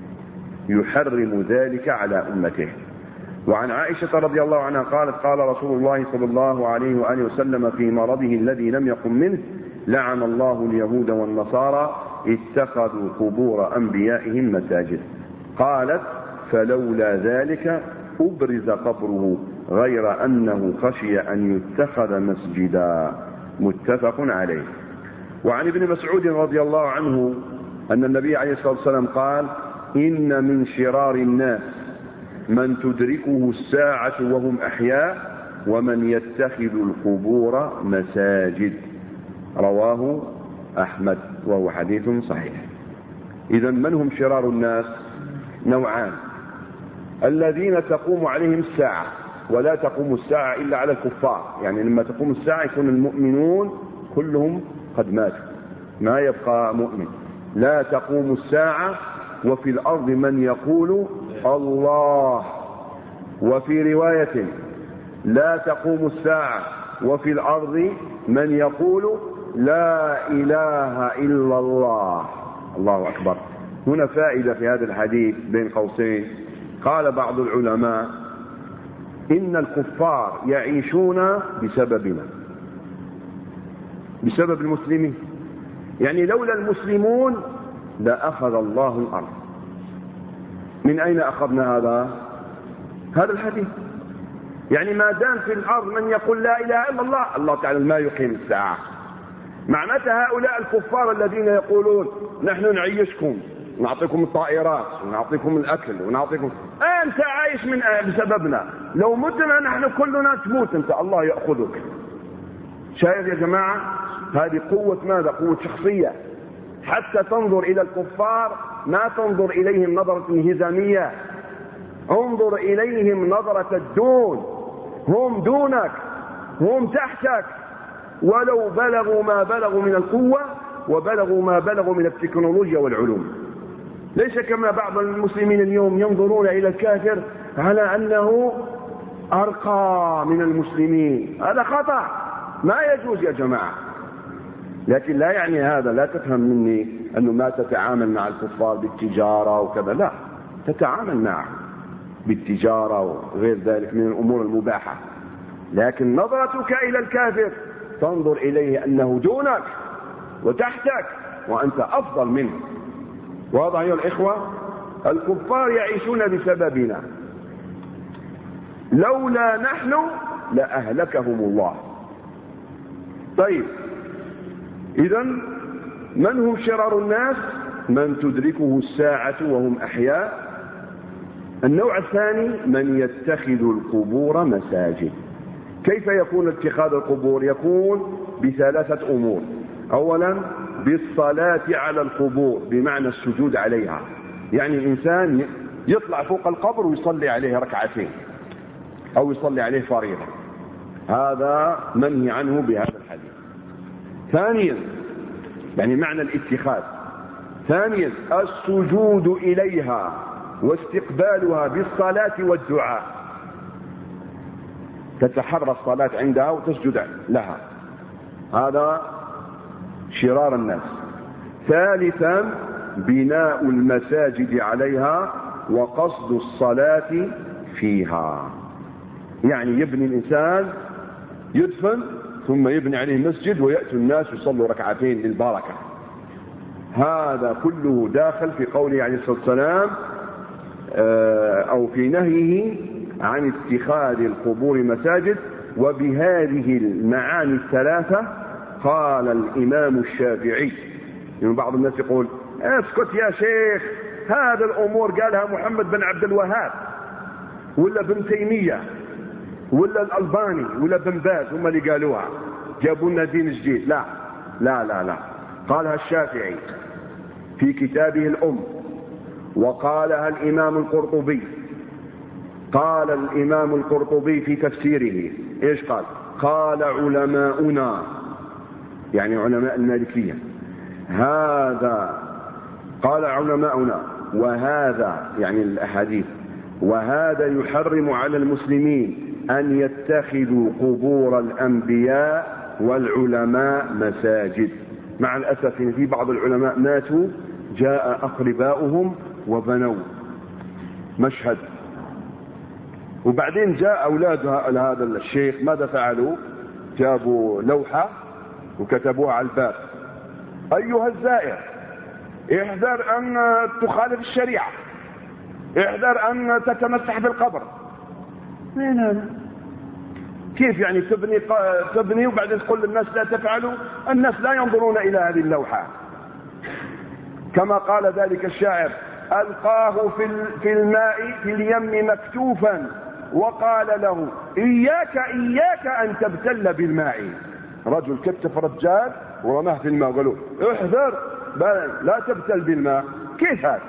Speaker 1: يحرم ذلك على أمته. وعن عائشة رضي الله عنها قالت: قال رسول الله صلى الله عليه وآله وسلم في مرضه الذي لم يقم منه: لعن الله اليهود والنصارى اتخذوا قبور أنبيائهم مساجد. قالت: فلولا ذلك أبرز قبره غير أنه خشي أن يتخذ مسجدا. متفق عليه. وعن ابن مسعود رضي الله عنه أن النبي عليه الصلاة والسلام قال: إن من شرار الناس من تدركه الساعة وهم أحياء ومن يتخذ القبور مساجد. رواه أحمد وهو حديث صحيح. إذا من هم شرار الناس؟ نوعان: الذين تقوم عليهم الساعة، ولا تقوم الساعة إلا على الكفار، يعني لما تقوم الساعة يكون المؤمنون كلهم قد ماتوا، ما يبقى مؤمن. لا تقوم الساعة وفي الأرض من يقول الله. وفي رواية: لا تقوم الساعة وفي الأرض من يقول لا إله إلا الله. الله أكبر. هنا فائدة في هذا الحديث بين قوسين. قال بعض العلماء: إن الكفار يعيشون بسببنا، بسبب المسلمين، يعني لولا المسلمون لأخذ الله الأرض. من أين أخذنا هذا الحديث؟ يعني ما دام في الأرض من يقول لا إله إلا الله، الله تعالى ما يقيم الساعة. معناتها هؤلاء الكفار الذين يقولون نحن نعيشكم، نعطيكم الطائرات ونعطيكم الأكل ونعطيكم، أنت عايش بسببنا، لو متنا نحن كلنا تموت أنت، الله يأخذك. شايف يا جماعة؟ هذه قوة ماذا؟ قوة شخصية، حتى تنظر إلى الكفار ما تنظر إليهم نظرة انهزامية، انظر إليهم نظرة الدون، هم دونك، هم تحتك، ولو بلغوا ما بلغوا من القوة وبلغوا ما بلغوا من التكنولوجيا والعلوم. ليس كما بعض المسلمين اليوم ينظرون إلى الكافر على أنه أرقى من المسلمين. هذا خطأ، ما يجوز يا جماعة. لكن لا يعني هذا، لا تفهم مني أنه ما تتعامل مع الكفار بالتجارة وكذا، لا، تتعامل معه بالتجارة وغير ذلك من الأمور المباحة، لكن نظرتك إلى الكافر تنظر إليه أنه دونك وتحتك وأنت أفضل منه. واضح أيها الإخوة؟ الكفار يعيشون بسببنا، لولا نحن لأهلكهم الله. طيب، إذن من هم شرار الناس؟ من تدركه الساعة وهم أحياء. النوع الثاني من يتخذ القبور مساجد. كيف يكون اتخاذ القبور؟ يكون بثلاثة أمور. أولا بالصلاة على القبور بمعنى السجود عليها، يعني الإنسان يطلع فوق القبر ويصلي عليه ركعتين أو يصلي عليه فريضة، هذا منهي عنه بهذا الحديث. ثانيا يعني معنى الاتخاذ. ثانيا السجود إليها واستقبالها بالصلاة والدعاء، تتحرى الصلاة عندها وتسجد لها، هذا شرار الناس. ثالثا بناء المساجد عليها وقصد الصلاة فيها، يعني يبني الإنسان يدفن ثم يبني عليه مسجد ويأتي الناس يصلوا ركعتين للبركة، هذا كله داخل في قوله عليه الصلاة والسلام أو في نهيه عن اتخاذ القبور مساجد. وبهذه المعاني الثلاثة قال الإمام الشافعي. يعني بعض الناس يقول اسكت يا شيخ، هذا الأمور قالها محمد بن عبد الوهاب ولا بن تيمية ولا الألباني ولا بن باز، هم اللي قالوها، جابوا لنا دين جديد. لا لا لا لا، قالها الشافعي في كتابه الأم، وقالها الإمام القرطبي. قال الإمام القرطبي في تفسيره إيش قال؟ قال علماؤنا، يعني علماء المالكية، هذا قال علماؤنا وهذا يعني الأحاديث، وهذا يحرم على المسلمين أن يتخذوا قبور الأنبياء والعلماء مساجد. مع الأسف إن في بعض العلماء ماتوا جاء أقرباؤهم وبنوا مشهد، وبعدين جاء أولاد هذا الشيخ ماذا فعلوا؟ جابوا لوحة وكتبوها على الباب: أيها الزائر احذر أن تخالف الشريعة، احذر أن تتمسح بالقبر. وين هذا؟ كيف يعني تبني وبعدين تقول للناس لا تفعلوا؟ الناس لا ينظرون إلى هذه اللوحة. كما قال ذلك الشاعر: ألقاه في الماء في اليم مكتوفا وقال له إياك إياك أن تبتل بالماء. رجل كتف رجال ورماه في الماء وقالوا احذر لا تبتل بالماء. كيف هذا؟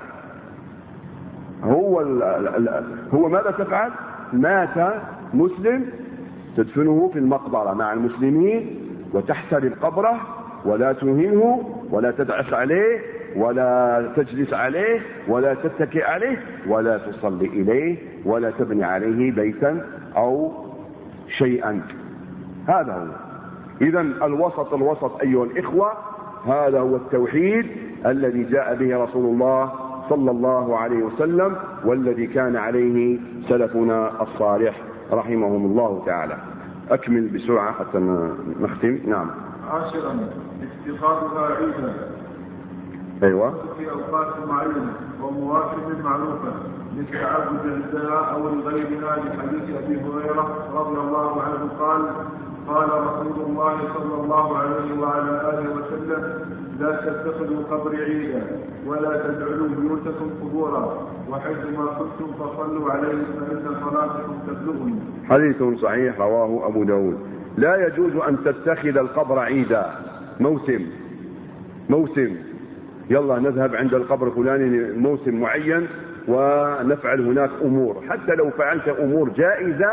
Speaker 1: هو ماذا تفعل؟ مات مسلم تدفنه في المقبرة مع المسلمين وتحترم قبره ولا تهينه ولا تدعس عليه ولا تجلس عليه ولا تتكئ عليه ولا تصلي إليه ولا تبني عليه بيتا أو شيئا. هذا هو. إذن الوسط أيها الإخوة، هذا هو التوحيد الذي جاء به رسول الله صلى الله عليه وسلم والذي كان عليه سلفنا الصالح رحمهم الله تعالى. أكمل بسرعة حتى نختم. نعم.
Speaker 2: 10 اتخاذها عيدا.
Speaker 1: أيوة.
Speaker 2: في أوقات معينة ومواقف معروفة للتعبد عندها أو لغيرها، لحديث أبي هريرة رضي الله عنه قال: قال رسول الله صلى الله عليه وعلى آله وسلم: لا تتخذوا قبري عيدا ولا تجعلوا بيوتكم قبورا وحيثما كنتم فصلوا عليه فإن صلاتكم تبلغني.
Speaker 1: حديث صحيح رواه أبو داود. لا يجوز أن تتخذ القبر عيدا، موسم يلا نذهب عند القبر الفلاني موسم معين ونفعل هناك أمور، حتى لو فعلت أمور جائزة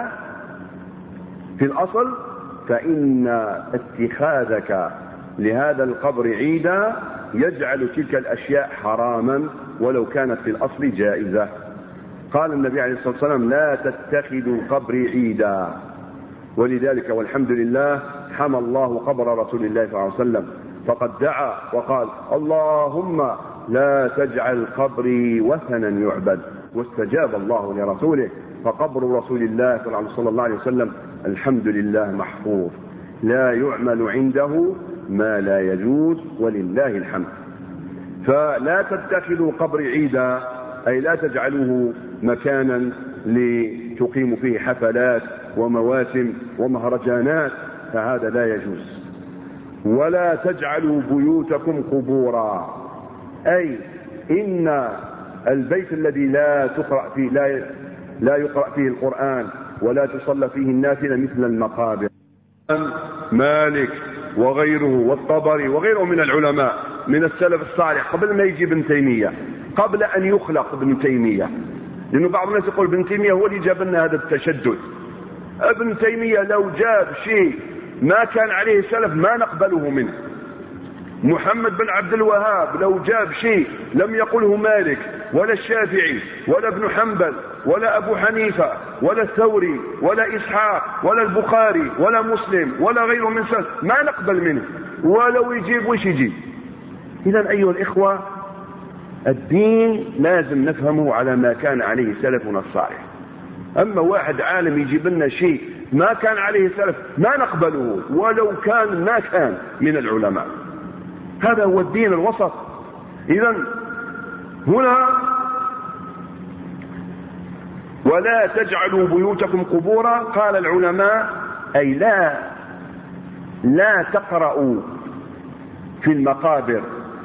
Speaker 1: في الأصل فإن اتخاذك لهذا القبر عيدا يجعل تلك الأشياء حراما ولو كانت في الأصل جائزة. قال النبي عليه الصلاة والسلام لا تتخذوا قبري عيدا، ولذلك والحمد لله حمى الله قبر رسول الله صلى الله عليه وسلم، فقد دعا وقال اللهم لا تجعل قبري وثنا يعبد، واستجاب الله لرسوله، فقبر رسول الله صلى الله عليه وسلم الحمد لله محفوظ لا يعمل عنده ما لا يجوز ولله الحمد. فلا تتخذوا قبري عيدا أي لا تجعلوه مكانا لتقيموا فيه حفلات ومواسم ومهرجانات، فهذا لا يجوز. ولا تجعلوا بيوتكم قبورا، أي إن البيت الذي لا يقرأ فيه القرآن ولا تصلى فيه النافلة مثل المقابر. مالك وغيره والطبري وغيره من العلماء من السلف الصالح قبل ما يجي ابن تيمية، قبل أن يخلق ابن تيمية، لأنه بعض الناس يقول ابن تيمية هو اللي جاب لنا هذا التشدد. ابن تيمية لو جاب شيء ما كان عليه السلف ما نقبله منه. محمد بن عبد الوهاب لو جاب شيء لم يقله مالك ولا الشافعي ولا ابن حنبل ولا أبو حنيفة ولا الثوري ولا إسحاق ولا البخاري ولا مسلم ولا غيره من سلف ما نقبل منه، ولو يجيب وش يجيب. إذن أيها الإخوة الدين لازم نفهمه على ما كان عليه سلفنا الصالح. أما واحد عالم يجيب لنا شيء ما كان عليه سلف ما نقبله ولو كان ما كان من العلماء. هذا هو الدين الوسط. إذن هنا ولا تجعلوا بيوتكم قبورا، قال العلماء أي لا تقرأوا في المقابر،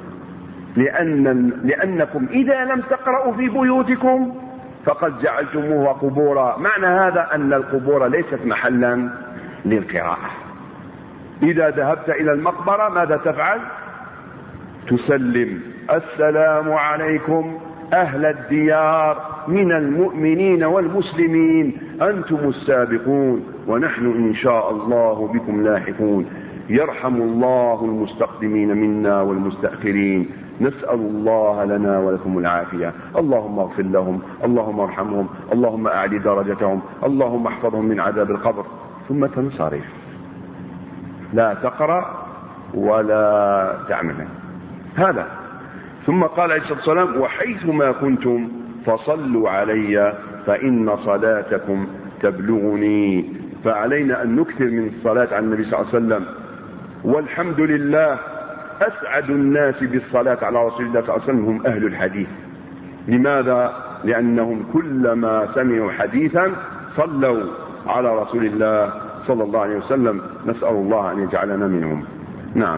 Speaker 1: لأنكم إذا لم تقرأوا في بيوتكم فقد جعلتموها قبورا. معنى هذا أن القبور ليست محلا للقراءة. إذا ذهبت إلى المقبرة ماذا تفعل؟ تسلم السلام عليكم أهل الديار من المؤمنين والمسلمين أنتم السابقون ونحن إن شاء الله بكم لاحقون، يرحم الله المستقدمين منا والمستأخرين، نسأل الله لنا ولكم العافية، اللهم اغفر لهم، اللهم ارحمهم، اللهم أعلي درجتهم، اللهم احفظهم من عذاب القبر. ثم تنصرف، لا تقرأ ولا تعمل هذا. ثم قال عليه الصلاة والسلام وحيثما كنتم فصلوا علي فإن صلاتكم تبلغني. فعلينا أن نكثر من الصلاة على النبي صلى الله عليه وسلم. والحمد لله أسعد الناس بالصلاة على رسول الله صلى الله عليه وسلم هم أهل الحديث. لماذا؟ لأنهم كلما سمعوا حديثا صلوا على رسول الله صلى الله عليه وسلم. نسأل الله أن يجعلنا منهم. نعم.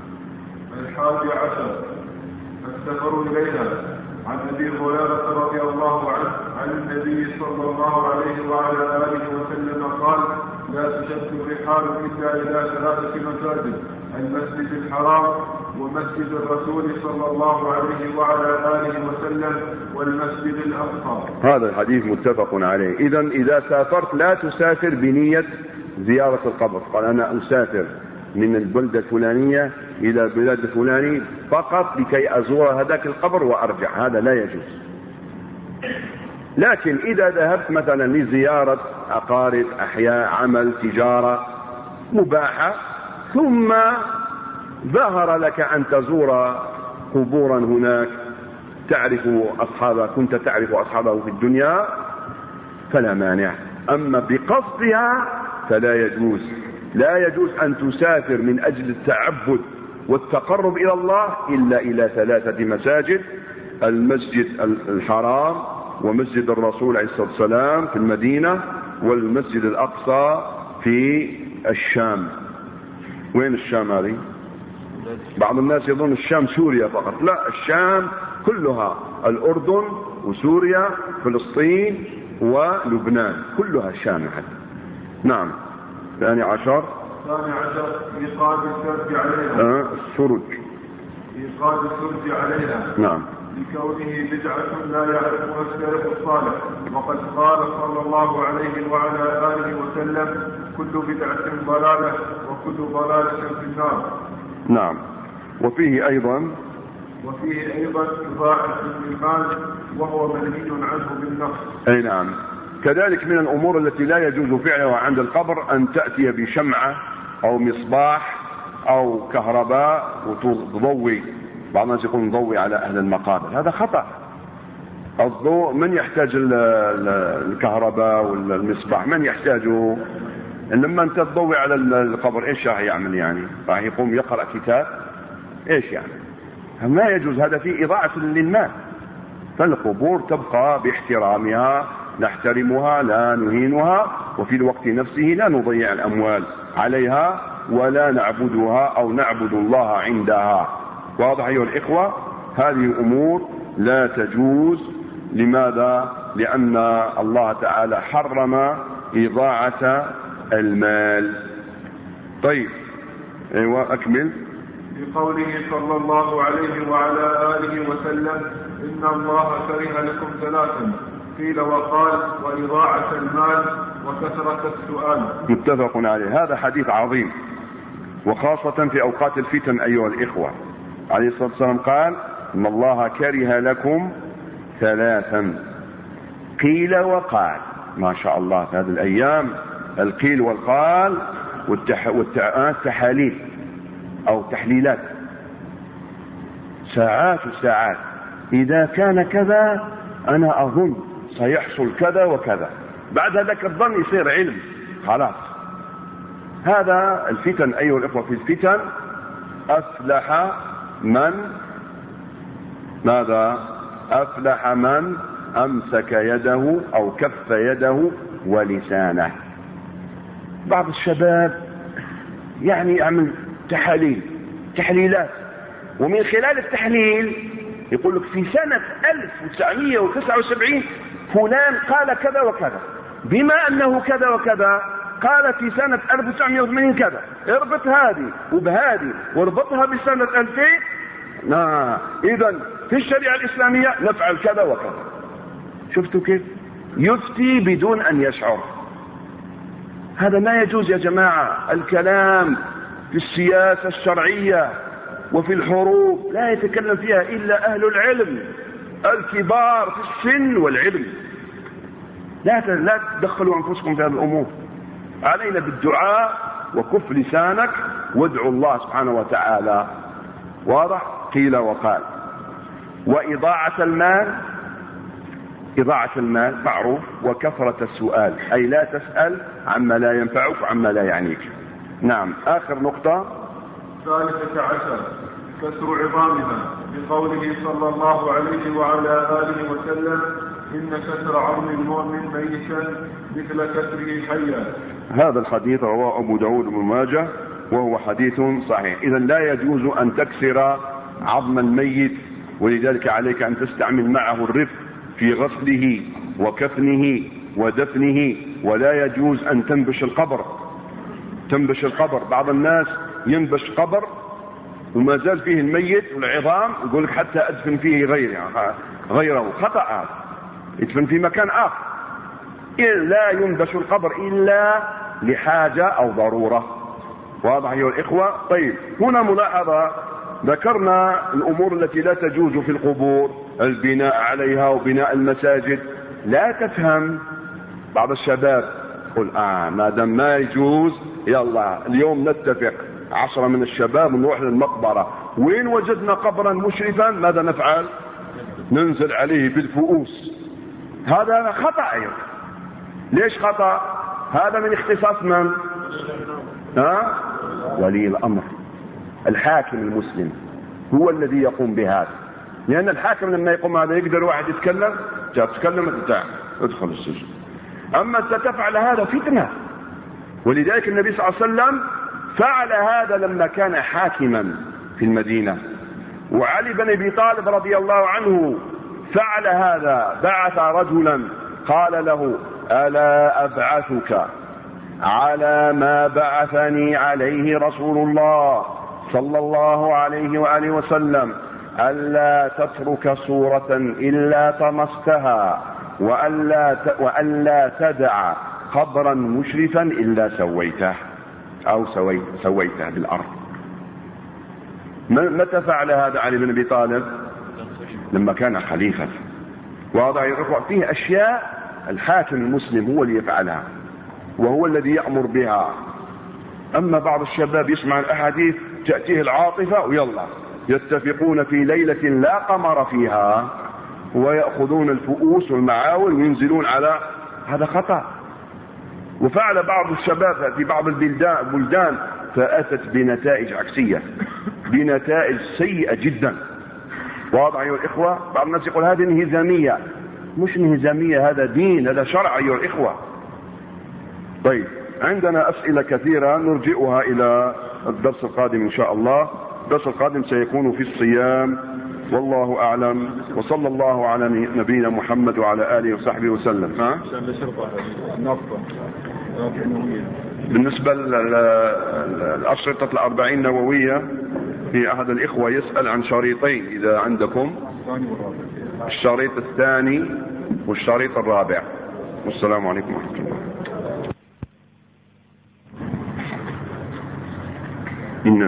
Speaker 2: 11 السفر إليها. عن أبي هريرة رضي الله عنه عن النبي صلى الله عليه وعلى آله وسلم قال لا تشد الرحال إلا إلى 3 مساجد: المسجد الحرام ومسجد الرسول صلى الله عليه وعلى آله وسلم والمسجد الأقصى.
Speaker 1: هذا الحديث متفق عليه. إذا سافرت لا تسافر بنية زيارة القبر، قال أنا أسافر من البلدة الفلانية إلى البلاد الفلاني فقط لكي أزور هذاك القبر وأرجع، هذا لا يجوز. لكن إذا ذهبت مثلا لزيارة أقارب، أحياء، عمل، تجارة مباحة، ثم ظهر لك أن تزور قبورا هناك تعرف أصحابه، كنت تعرف أصحابه في الدنيا، فلا مانع. أما بقصدها فلا يجوز. لا يجوز أن تسافر من أجل التعبد والتقرب إلى الله إلا إلى 3 مساجد: المسجد الحرام ومسجد الرسول عليه الصلاة والسلام في المدينة والمسجد الأقصى في الشام. وين الشام هذه؟ بعض الناس يظن الشام سوريا فقط، لا، الشام كلها، الأردن وسوريا فلسطين ولبنان كلها الشام. نعم. 12
Speaker 2: الثاني عشر إيقاد السرج عليها.
Speaker 1: السرج.
Speaker 2: إيقاد السرج عليها.
Speaker 1: نعم.
Speaker 2: لكونه بدعة لا يعرفها السلف الصالح، وقد قال صلى الله عليه وعلى آله وسلم: كل بدعة ضلالة وكل ضلالة في النار.
Speaker 1: نعم. وفيه أيضا
Speaker 2: إضاعة المال وهو منهي عنه بالنص.
Speaker 1: أي نعم. كذلك من الأمور التي لا يجوز فعلها عند القبر أن تأتي بشمعة أو مصباح أو كهرباء وتضوي. بعض الناس يقول نضوي على أهل المقابر، هذا خطأ. الضوء من يحتاج الكهرباء والمصباح؟ من يحتاجه؟ لما أنت تضوي على القبر إيش راح يعمل يعني؟ راح يقوم يقرأ كتاب؟ إيش يعني؟ ما يجوز، هذا فيه إضاعة للمال. فالقبور تبقى باحترامها، نحترمها لا نهينها، وفي الوقت نفسه لا نضيع الأموال عليها ولا نعبدها أو نعبد الله عندها. واضح أيها الإخوة؟ هذه أمور لا تجوز. لماذا؟ لأن الله تعالى حرم إضاعة المال. طيب أيوة أكمل.
Speaker 2: بقوله صلى الله عليه وعلى آله وسلم: إن الله كره لكم ثلاثا، قيل وقال: وإضاعة المال وكثرة السؤال.
Speaker 1: متفق عليه. هذا حديث عظيم، وخاصة في أوقات الفتن أيها الإخوة. عليه الصلاة والسلام قال: إن الله كره لكم ثلاثا، قيل وقال. ما شاء الله في هذه الأيام القيل والقال والتحاليل أو تحليلات، ساعات وساعات. إذا كان كذا أنا أظن سيحصل كذا وكذا، بعد ذلك الظن يصير علم خلاص. هذا الفتن أيها الإخوة. في الفتن أفلح من ماذا؟ أفلح من أمسك يده أو كف يده ولسانه. بعض الشباب يعني يعمل تحليلات، ومن خلال التحليل يقول لك في سنة 1979 فلان قال كذا وكذا، بما أنه كذا وكذا قال في سنة 1980 كذا، اربط هذه وبهذه واربطها بسنة 2000. إذن في الشريعة الإسلامية نفعل كذا وكذا. شفتوا كيف يفتي بدون أن يشعر؟ هذا ما يجوز يا جماعة. الكلام في السياسة الشرعية وفي الحروب لا يتكلم فيها إلا أهل العلم الكبار في السن والعلم. لا تدخلوا أنفسكم في هذه الأمور. علينا بالدعاء وكف لسانك وادعوا الله سبحانه وتعالى. واضح؟ قيل وقال. وإضاعة المال معروف، وكثرة السؤال أي لا تسأل عما لا ينفعك وعما لا يعنيك. نعم. آخر نقطة
Speaker 2: 13 كسر عظامها، بقوله صلى الله عليه وعلى آله وسلم: إن كسر عظم المؤمن ميتا مثل كسره حيا.
Speaker 1: هذا الحديث رواه أبو داود بن ماجه وهو حديث صحيح. إذن لا يجوز أن تكسر عظم الميت، ولذلك عليك أن تستعمل معه الرفق في غسله وكفنه ودفنه. ولا يجوز أن تنبش القبر. بعض الناس ينبش قبر وما زال فيه الميت والعظام، يقول لك حتى أدفن فيه غيره. خطأ هذا. يدفن في مكان آخر. لا ينبش القبر إلا لحاجة أو ضرورة. واضح أيها الإخوة؟ طيب، هنا ملاحظة. ذكرنا الأمور التي لا تجوز في القبور، البناء عليها وبناء المساجد. لا تفهم بعض الشباب قل ما دام ما يجوز، يلا اليوم نتفق 10 من الشباب ونروح للمقبرة، وين وجدنا قبرا مشرفا ماذا نفعل؟ ننزل عليه بالفؤوس. هذا خطأ أيضا. ليش خطأ؟ هذا من اختصاص من؟ ولي الأمر، الحاكم المسلم هو الذي يقوم بهذا. لأن الحاكم لما يقوم هذا يقدر واحد يتكلم، تتكلم ادخل السجن. أما أنت تفعل هذا فتنة. ولذلك النبي صلى الله عليه وسلم فعل هذا لما كان حاكما في المدينة. وعلي بن أبي طالب رضي الله عنه فعل هذا، بعث رجلا قال له: ألا أبعثك على ما بعثني عليه رسول الله صلى الله عليه وآله وسلم ألا تترك صورة إلا طمستها وألا تدع قبرا مشرفا إلا سويته أو سويته بالأرض. متى فعل هذا علي بن أبي طالب؟ لما كان خليفة. واضع الإخوة، فيه أشياء الحاكم المسلم هو اللي يفعلها وهو الذي يأمر بها. أما بعض الشباب يسمع الأحاديث تأتيه العاطفة ويلا يتفقون في ليلة لا قمر فيها ويأخذون الفؤوس والمعاول وينزلون على هذا خطأ. وفعل بعض الشباب في بعض البلدان فأتت بنتائج عكسية، بنتائج سيئة جدا. واضح أيها الإخوة؟ بعض الناس يقول هذه انهزامية. مش انهزامية، هذا دين، هذا شرع أيها الإخوة. طيب، عندنا أسئلة كثيرة نرجئها إلى الدرس القادم إن شاء الله. الدرس القادم سيكون في الصيام، والله أعلم، وصلى الله على نبينا محمد وعلى آله وصحبه وسلم. بالنسبة للأشرطة 40 نووية، في أحد الإخوة يسأل عن شريطين إذا عندكم، الشريط الثاني والشريط الرابع. والسلام عليكم ورحمة الله. إن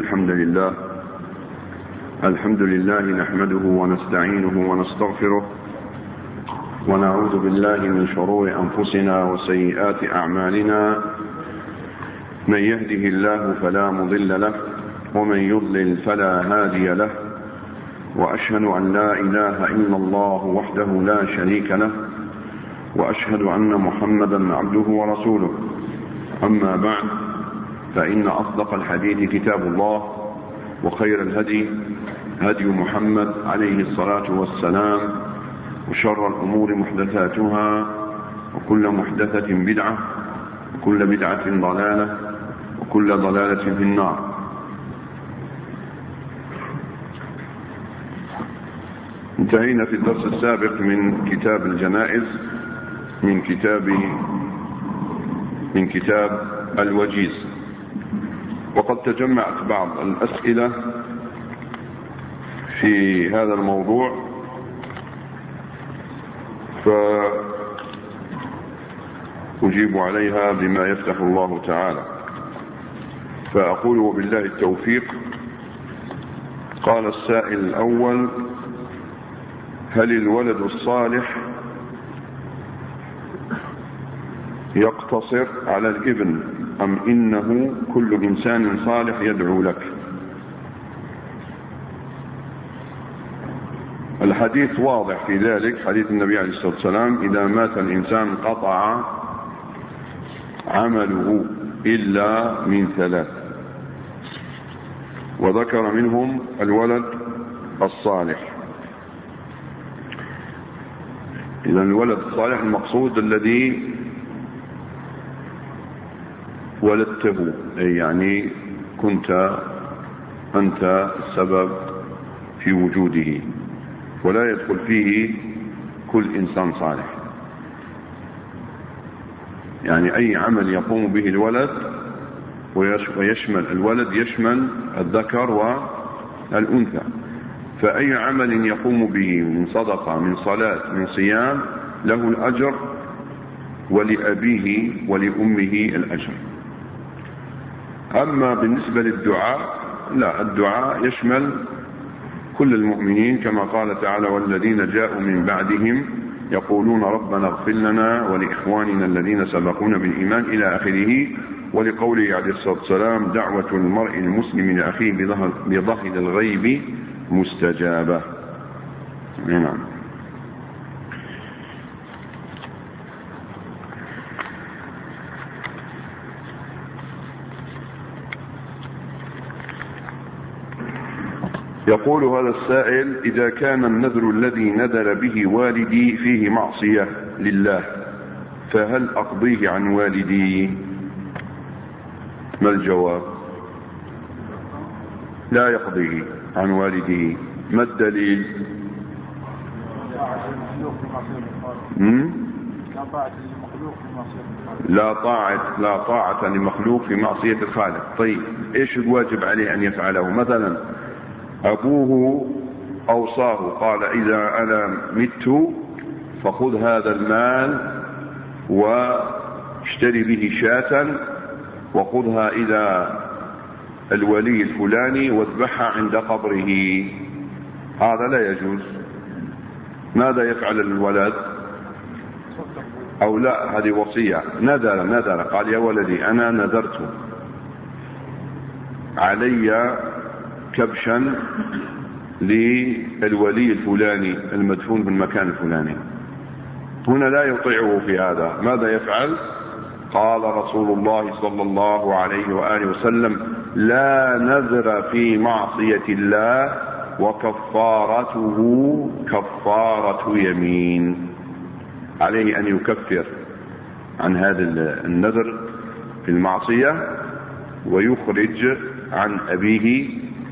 Speaker 1: الحمد لله نحمده ونستعينه ونستغفره ونعوذ بالله من شرور أنفسنا وسيئات أعمالنا. من يهده الله فلا مضل له ومن يضلل فلا هادي له، وأشهد أن لا إله إلا الله وحده لا شريك له، وأشهد أن محمدا عبده ورسوله. أما بعد، فإن أصدق الحديث كتاب الله، وخير الهدي هدي محمد عليه الصلاة والسلام، وشر الأمور محدثاتها، وكل محدثة بدعة، وكل بدعة ضلالة، وكل ضلالة في النار. انتهينا في الدرس السابق من كتاب الجنائز، من كتاب الوجيز، وقد تجمعت بعض الأسئلة في هذا الموضوع، فأجيب عليها بما يفتح الله تعالى. فأقول وبالله التوفيق. قال السائل الأول: هل الولد الصالح يقتصر على الابن أم إنه كل إنسان صالح يدعو لك؟ الحديث واضح في ذلك، حديث النبي عليه الصلاة والسلام: إذا مات الإنسان قطع عمله إلا من ثلاث، وذكر منهم الولد الصالح. إذا الولد الصالح المقصود الذي ولدته، يعني كنت أنت السبب في وجوده، ولا يدخل فيه كل إنسان صالح. يعني أي عمل يقوم به الولد، ويشمل الولد يشمل الذكر والأنثى، فأي عمل يقوم به من صدقة، من صلاة، من صيام، له الأجر، ولأبيه ولأمه الأجر. أما بالنسبة للدعاء، لا، الدعاء يشمل كل المؤمنين، كما قال تعالى: والذين جاءوا من بعدهم يقولون ربنا اغفر لنا ولإخواننا الذين سبقونا بالإيمان إلى آخره. ولقوله عليه الصلاة والسلام: دعوة المرء المسلم لأخيه بظهر الغيب مستجابة. نعم. يقول هذا السائل: إذا كان النذر الذي نذر به والدي فيه معصية لله، فهل أقضيه عن والدي؟ ما الجواب؟ لا يقضيه عن والده. ما الدليل؟ لا طاعة لمخلوق في معصية الخالق. طيب ايش الواجب عليه ان يفعله؟ مثلا ابوه اوصاه قال اذا انا مت فخذ هذا المال واشتري به شاة وخذها الى الولي الفلاني واذبحها عند قبره. هذا لا يجوز. ماذا يفعل الولد؟ او لا، هذه وصية. نذر قال يا ولدي انا نذرت علي كبشا للولي الفلاني المدفون بالمكان الفلاني. هنا لا يطيعه في هذا. ماذا يفعل؟ قال رسول الله صلى الله عليه وآله وسلم لا نذر في معصية الله وكفارته كفارة يمين. عليه أن يكفر عن هذا النذر في المعصية ويخرج عن أبيه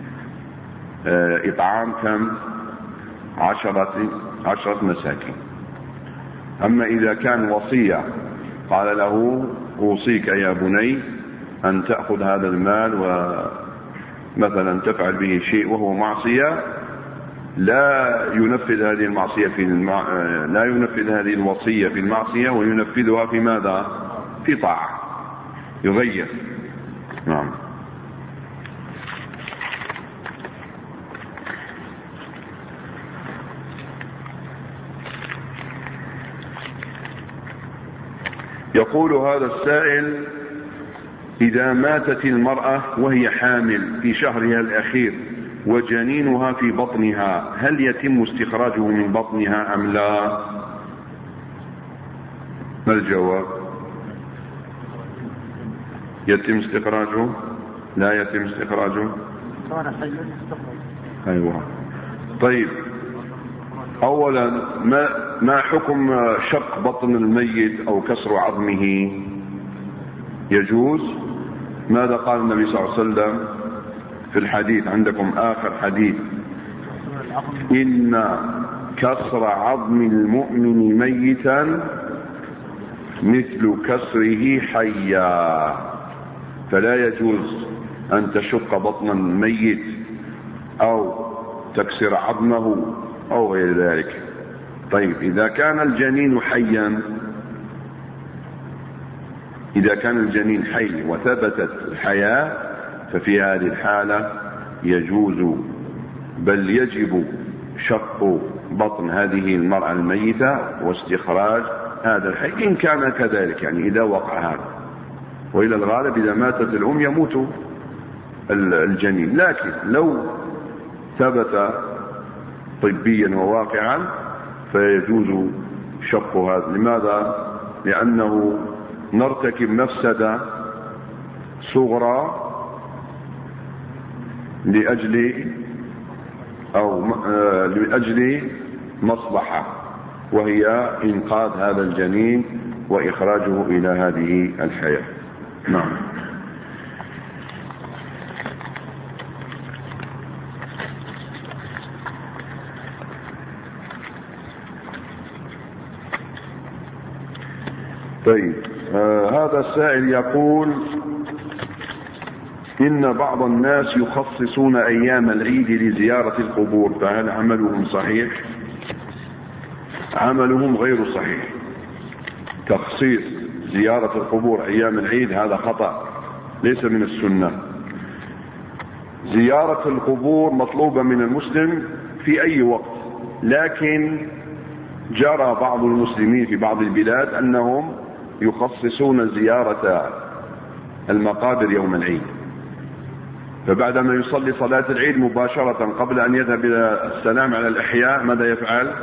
Speaker 1: إطعام كم؟ 10 مساكين. أما إذا كان وصية قال له أوصيك يا بني أن تأخذ هذا المال ومثلا تفعل به شيء وهو معصية، لا ينفذ هذه المعصية لا ينفذ هذه الوصية في المعصية وينفذها في ماذا؟ في طاعة. يغير. نعم. يقول هذا السائل إذا ماتت المرأة وهي حامل في شهرها الأخير وجنينها في بطنها هل يتم استخراجه من بطنها أم لا؟ ما الجواب؟ يتم استخراجه؟ لا يتم استخراجه؟ أيوة. طيب أولا ما حكم شق بطن الميت أو كسر عظمه؟ يجوز. ماذا قال النبي صلى الله عليه وسلم في الحديث عندكم آخر حديث؟ إن كسر عظم المؤمن ميتا مثل كسره حيا. فلا يجوز أن تشق بطن الميت أو تكسر عظمه أو غير ذلك. طيب إذا كان الجنين حيا، إذا كان الجنين حي وثبتت الحياة ففي هذه الحالة يجوز بل يجب شق بطن هذه المرأة الميتة واستخراج هذا الحي إن كان كذلك، يعني إذا وقع هذا. وإلى الغالب إذا ماتت الأم يموت الجنين، لكن لو ثبت طبيا وواقعا فيجوز شق هذا. لماذا؟ لأنه نرتكب مفسدة صغرى لأجل مصلحة، وهي إنقاذ هذا الجنين وإخراجه إلى هذه الحياة. نعم. طيب هذا السائل يقول إن بعض الناس يخصصون أيام العيد لزيارة القبور، فهل عملهم صحيح؟ عملهم غير صحيح. تخصيص زيارة القبور أيام العيد هذا خطأ، ليس من السنة. زيارة القبور مطلوبة من المسلم في أي وقت، لكن جرى بعض المسلمين في بعض البلاد أنهم يخصصون زيارة المقابر يوم العيد، فبعدما يصلي صلاة العيد مباشرة قبل أن يذهب إلى السلام على الأحياء ماذا يفعل؟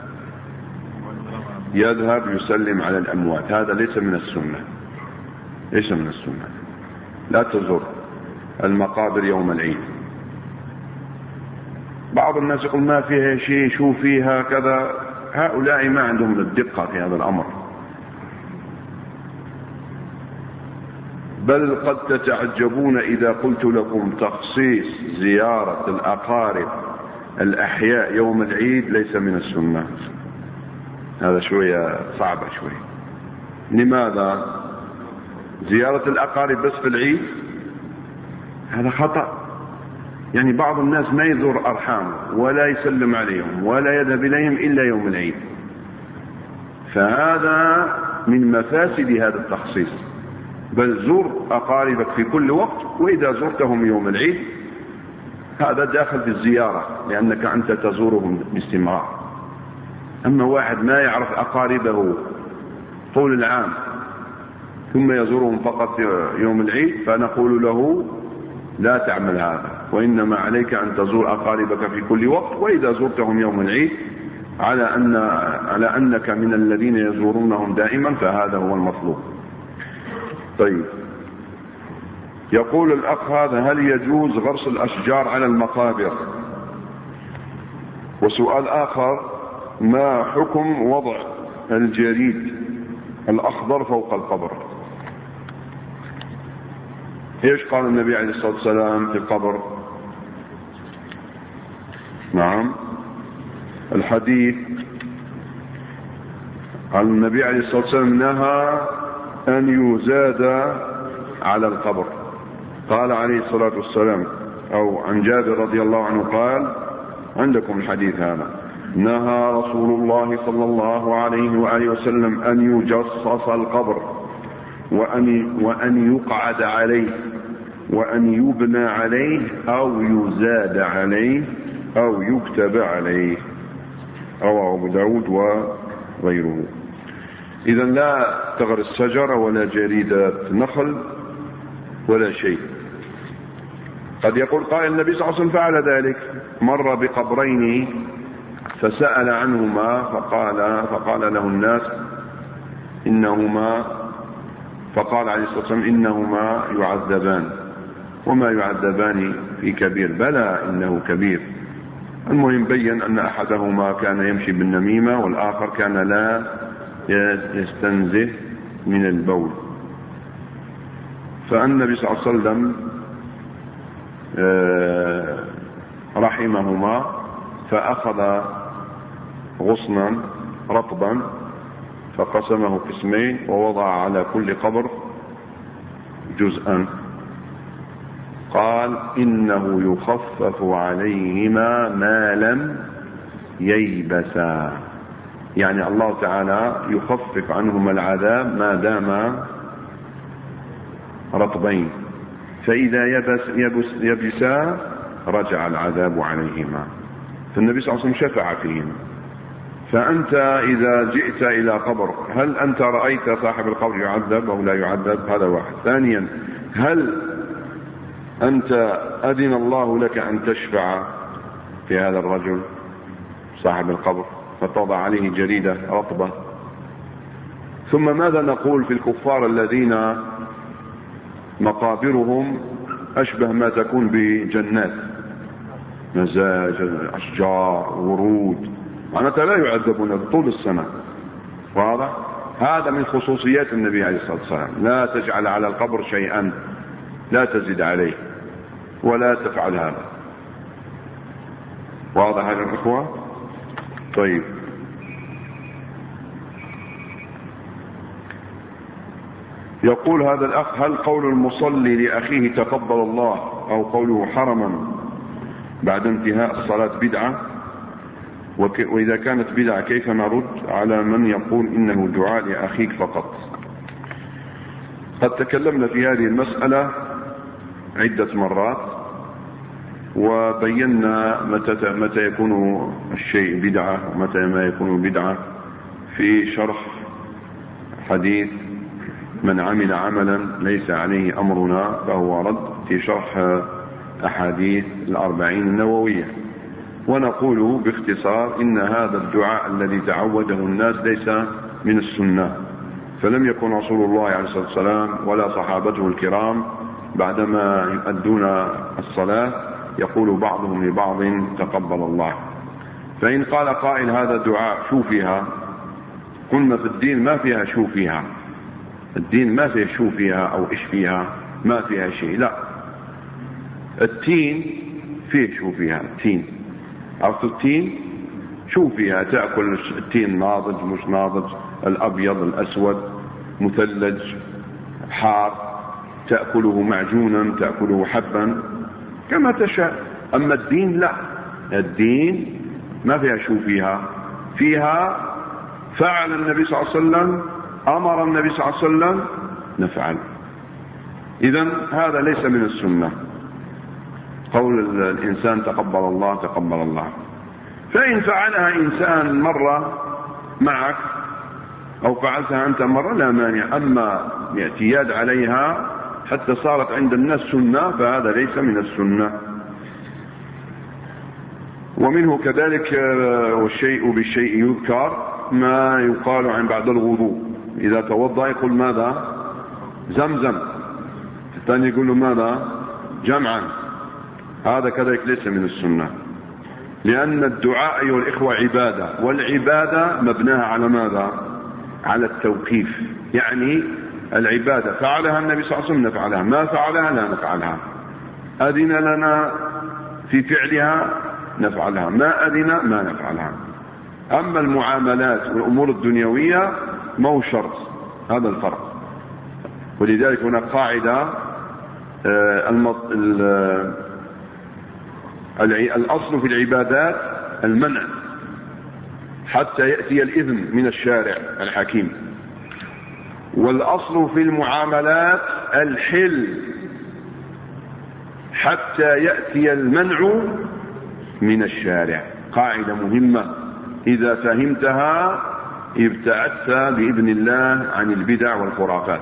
Speaker 1: يذهب يسلم على الأموات. هذا ليس من السنة، ليس من السنة. لا تزور المقابر يوم العيد. بعض الناس يقول ما فيها شيء، شو فيها كذا. هؤلاء ما عندهم الدقة في هذا الأمر، بل قد تتعجبون إذا قلت لكم تخصيص زيارة الأقارب الأحياء يوم العيد ليس من السنة. هذا شوية صعبة شوية. لماذا؟ زيارة الأقارب بس في العيد؟ هذا خطأ. يعني بعض الناس ما يزور أرحامه ولا يسلم عليهم ولا يذهب إليهم إلا يوم العيد، فهذا من مفاسد هذا التخصيص. بل زور أقاربك في كل وقت، وإذا زرتهم يوم العيد هذا داخل في الزيارة، لأنك أنت تزورهم باستمرار. أما واحد ما يعرف أقاربه طول العام ثم يزورهم فقط يوم العيد، فنقول له لا تعمل هذا، وإنما عليك أن تزور أقاربك في كل وقت، وإذا زرتهم يوم العيد على أنك من الذين يزورونهم دائما، فهذا هو المطلوب. طيب، يقول الأخ هذا: هل يجوز غرس الأشجار على المقابر؟ وسؤال آخر: ما حكم وضع الجريد الأخضر فوق القبر؟ ايش قال النبي عليه الصلاة والسلام في القبر؟ نعم، الحديث عن النبي عليه الصلاة والسلام نهى أن يزاد على القبر. قال عليه الصلاة والسلام، أو عن جابر رضي الله عنه قال، عندكم الحديث هذا: نهى رسول الله صلى الله عليه وآله وسلم أن يجصص القبر وأن يقعد عليه وأن يبنى عليه أو يزاد عليه أو يكتب عليه. رواه أبو داود وغيره. إذا لا تغرس شجرة ولا جريدة نخل ولا شيء. قد يقول قائل: النبي صلى الله عليه وسلم فعل ذلك، مر بقبرين فسأل عنهما فقال له الناس إنهما، فقال عليه الصلاة والسلام: إنهما يعذبان، وما يعذبان في كبير، بلى إنه كبير. المهم بين أن أحدهما كان يمشي بالنميمة والآخر كان لا يستنزه من البول. فالنبي صلى الله عليه وسلم رحمهما، فأخذ غصنا رطبا فقسمه قسمين ووضع على كل قبر جزءا. قال: إنه يخفف عليهما ما لم ييبسا، يعني الله تعالى يخفف عنهما العذاب ما دام رطبين، فإذا يبسا رجع العذاب عليهما. فالنبي صلى الله عليه وسلم شفع فيهم. فأنت إذا جئت إلى قبر، هل أنت رأيت صاحب القبر يعذب أو لا يعذب؟ هذا واحد. ثانيا، هل أنت أذن الله لك أن تشفع في هذا الرجل صاحب القبر فتضع عليه جريدة رطبة؟ ثم ماذا نقول في الكفار الذين مقابرهم أشبه ما تكون بجنات، مزاج، أشجار، ورود، معناتها لا يعذبون طول السنة. واضح؟ هذا من خصوصيات النبي عليه الصلاة والسلام: لا تجعل على القبر شيئا، لا تزد عليه ولا تفعل هذا. واضح هذا الإخوة؟ طيب، يقول هذا الأخ: هل قول المصلي لأخيه تقبل الله أو قوله حرما بعد انتهاء الصلاة بدعة؟ وإذا كانت بدعة كيف نرد على من يقول إنه دعاء لأخيك فقط؟ قد تكلمنا في هذه المسألة عدة مرات، وبينا متى يكون الشيء بدعة ومتى ما يكون بدعة في شرح حديث من عمل عملا ليس عليه أمرنا فهو رد، في شرح أحاديث 40 النووية. ونقول باختصار إن هذا الدعاء الذي تعوده الناس ليس من السنة، فلم يكن رسول الله عليه الصلاة والسلام ولا صحابته الكرام بعدما يؤدون الصلاة يقول بعضهم لبعض تقبل الله. فإن قال قائل هذا دعاء شو فيها؟ قلنا في الدين ما فيها شو فيها، الدين ما فيها شو فيها أو إيش فيها، ما فيها شيء. لا، التين فيه شو فيها. التين، عرفت التين شو فيها؟ تأكل التين ناضج مش ناضج، الأبيض الأسود، مثلج حار، تأكله معجونا، تأكله حبا كما تشاء. أما الدين لا، الدين ما فيها شو فيها فعل النبي صلى الله عليه وسلم، أمر النبي صلى الله عليه وسلم، نفعل. إذن هذا ليس من السنة قول الإنسان تقبل الله تقبل الله. فإن فعلها إنسان مرة معك أو فعلتها أنت مرة لا مانع. أما الاعتياد عليها حتى صارت عند الناس سنة فهذا ليس من السنة. ومنه كذلك والشيء بالشيء يذكر ما يقال عن بعد الوضوء، إذا توضأ يقول ماذا؟ زمزم، الثاني يقول له ماذا؟ جمعا. هذا كذلك ليس من السنة، لأن الدعاء أيها الإخوة عبادة، والعبادة مبناها على ماذا؟ على التوقيف. يعني العبادة فعلها النبي صلى الله عليه وسلم نفعلها، ما فعلها لا نفعلها، أذن لنا في فعلها نفعلها، ما أذن ما نفعلها. أما المعاملات والأمور الدنيوية ما هو شرط، هذا الفرق. ولذلك هناك قاعدة الأصل في العبادات المنع حتى يأتي الإذن من الشارع الحكيم، والأصل في المعاملات الحل حتى يأتي المنع من الشارع. قاعدة مهمة، إذا فهمتها ابتعدت بإذن الله عن البدع والخرافات.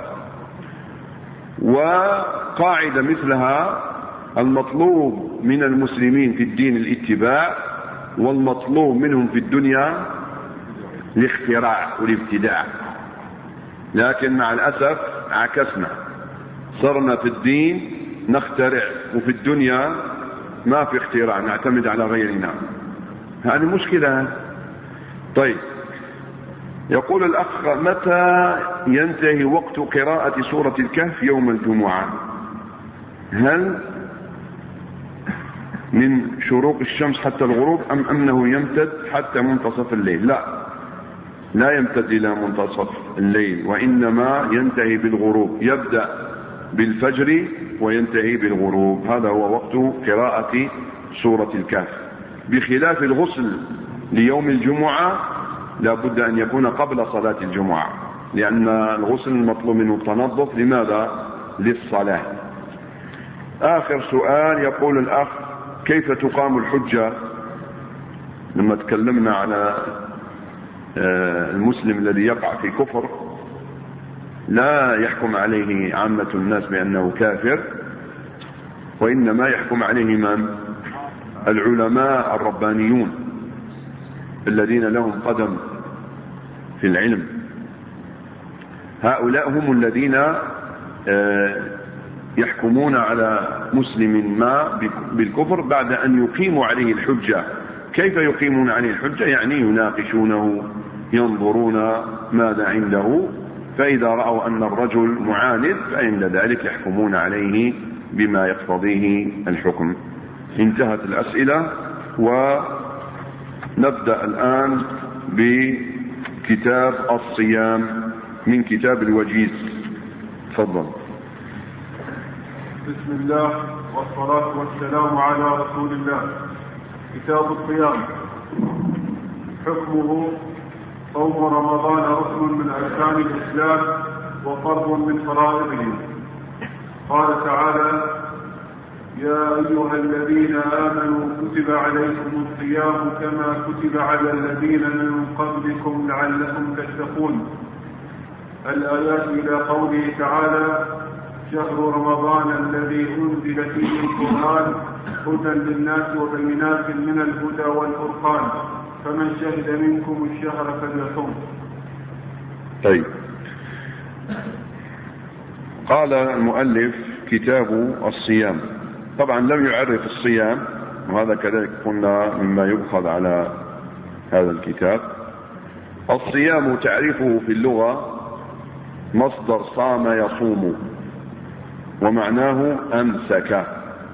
Speaker 1: وقاعدة مثلها المطلوب من المسلمين في الدين الاتباع، والمطلوب منهم في الدنيا الاختراع والابتداع. لكن مع الأسف عكسنا، صرنا في الدين نخترع وفي الدنيا ما في اختراع، نعتمد على غيرنا. هذه مشكلة. طيب، يقول الأخ متى ينتهي وقت قراءة سورة الكهف يوم الجمعة؟ هل من شروق الشمس حتى الغروب أم أنه يمتد حتى منتصف الليل؟ لا يمتد إلى منتصف الليل، وإنما ينتهي بالغروب، يبدأ بالفجر وينتهي بالغروب. هذا هو وقت قراءة سورة الكهف، بخلاف الغسل ليوم الجمعة لا بد أن يكون قبل صلاة الجمعة، لأن الغسل المطلوب منه التنظف. لماذا؟ للصلاة. آخر سؤال، يقول الأخ كيف تقام الحجة؟ لما تكلمنا على المسلم الذي يقع في كفر لا يحكم عليه عامة الناس بأنه كافر، وإنما يحكم عليه من؟ العلماء الربانيون الذين لهم قدم في العلم. هؤلاء هم الذين يحكمون على مسلم ما بالكفر بعد أن يقيموا عليه الحجة. كيف يقيمون عليه الحجة؟ يعني يناقشونه، ينظرون ماذا عنده، فإذا رأوا أن الرجل معاند فعند ذلك يحكمون عليه بما يقتضيه الحكم. انتهت الأسئلة، ونبدأ الآن بكتاب الصيام من كتاب الوجيز. تفضل.
Speaker 2: بسم الله والصلاة والسلام على رسول الله. كتاب الصيام. حكمه: صوم رمضان ركن من أركان الإسلام وفرض من فرائضه. قال تعالى: يا أيها الذين آمنوا كتب عليكم الصيام كما كتب على الذين من قبلكم لعلكم تتقون. الآيات إلى قوله تعالى: شهر رمضان الذي أنزل فيه القرآن هدى للناس وبينات من الهدى والفرقان فمن شهد منكم الشهر فليصم.
Speaker 1: طيب، قال المؤلف كتاب الصيام. طبعا لم يعرف الصيام، وهذا كذلك قلنا مما يؤخذ على هذا الكتاب. الصيام تعريفه في اللغة مصدر صام يصوم، ومعناه أمسك.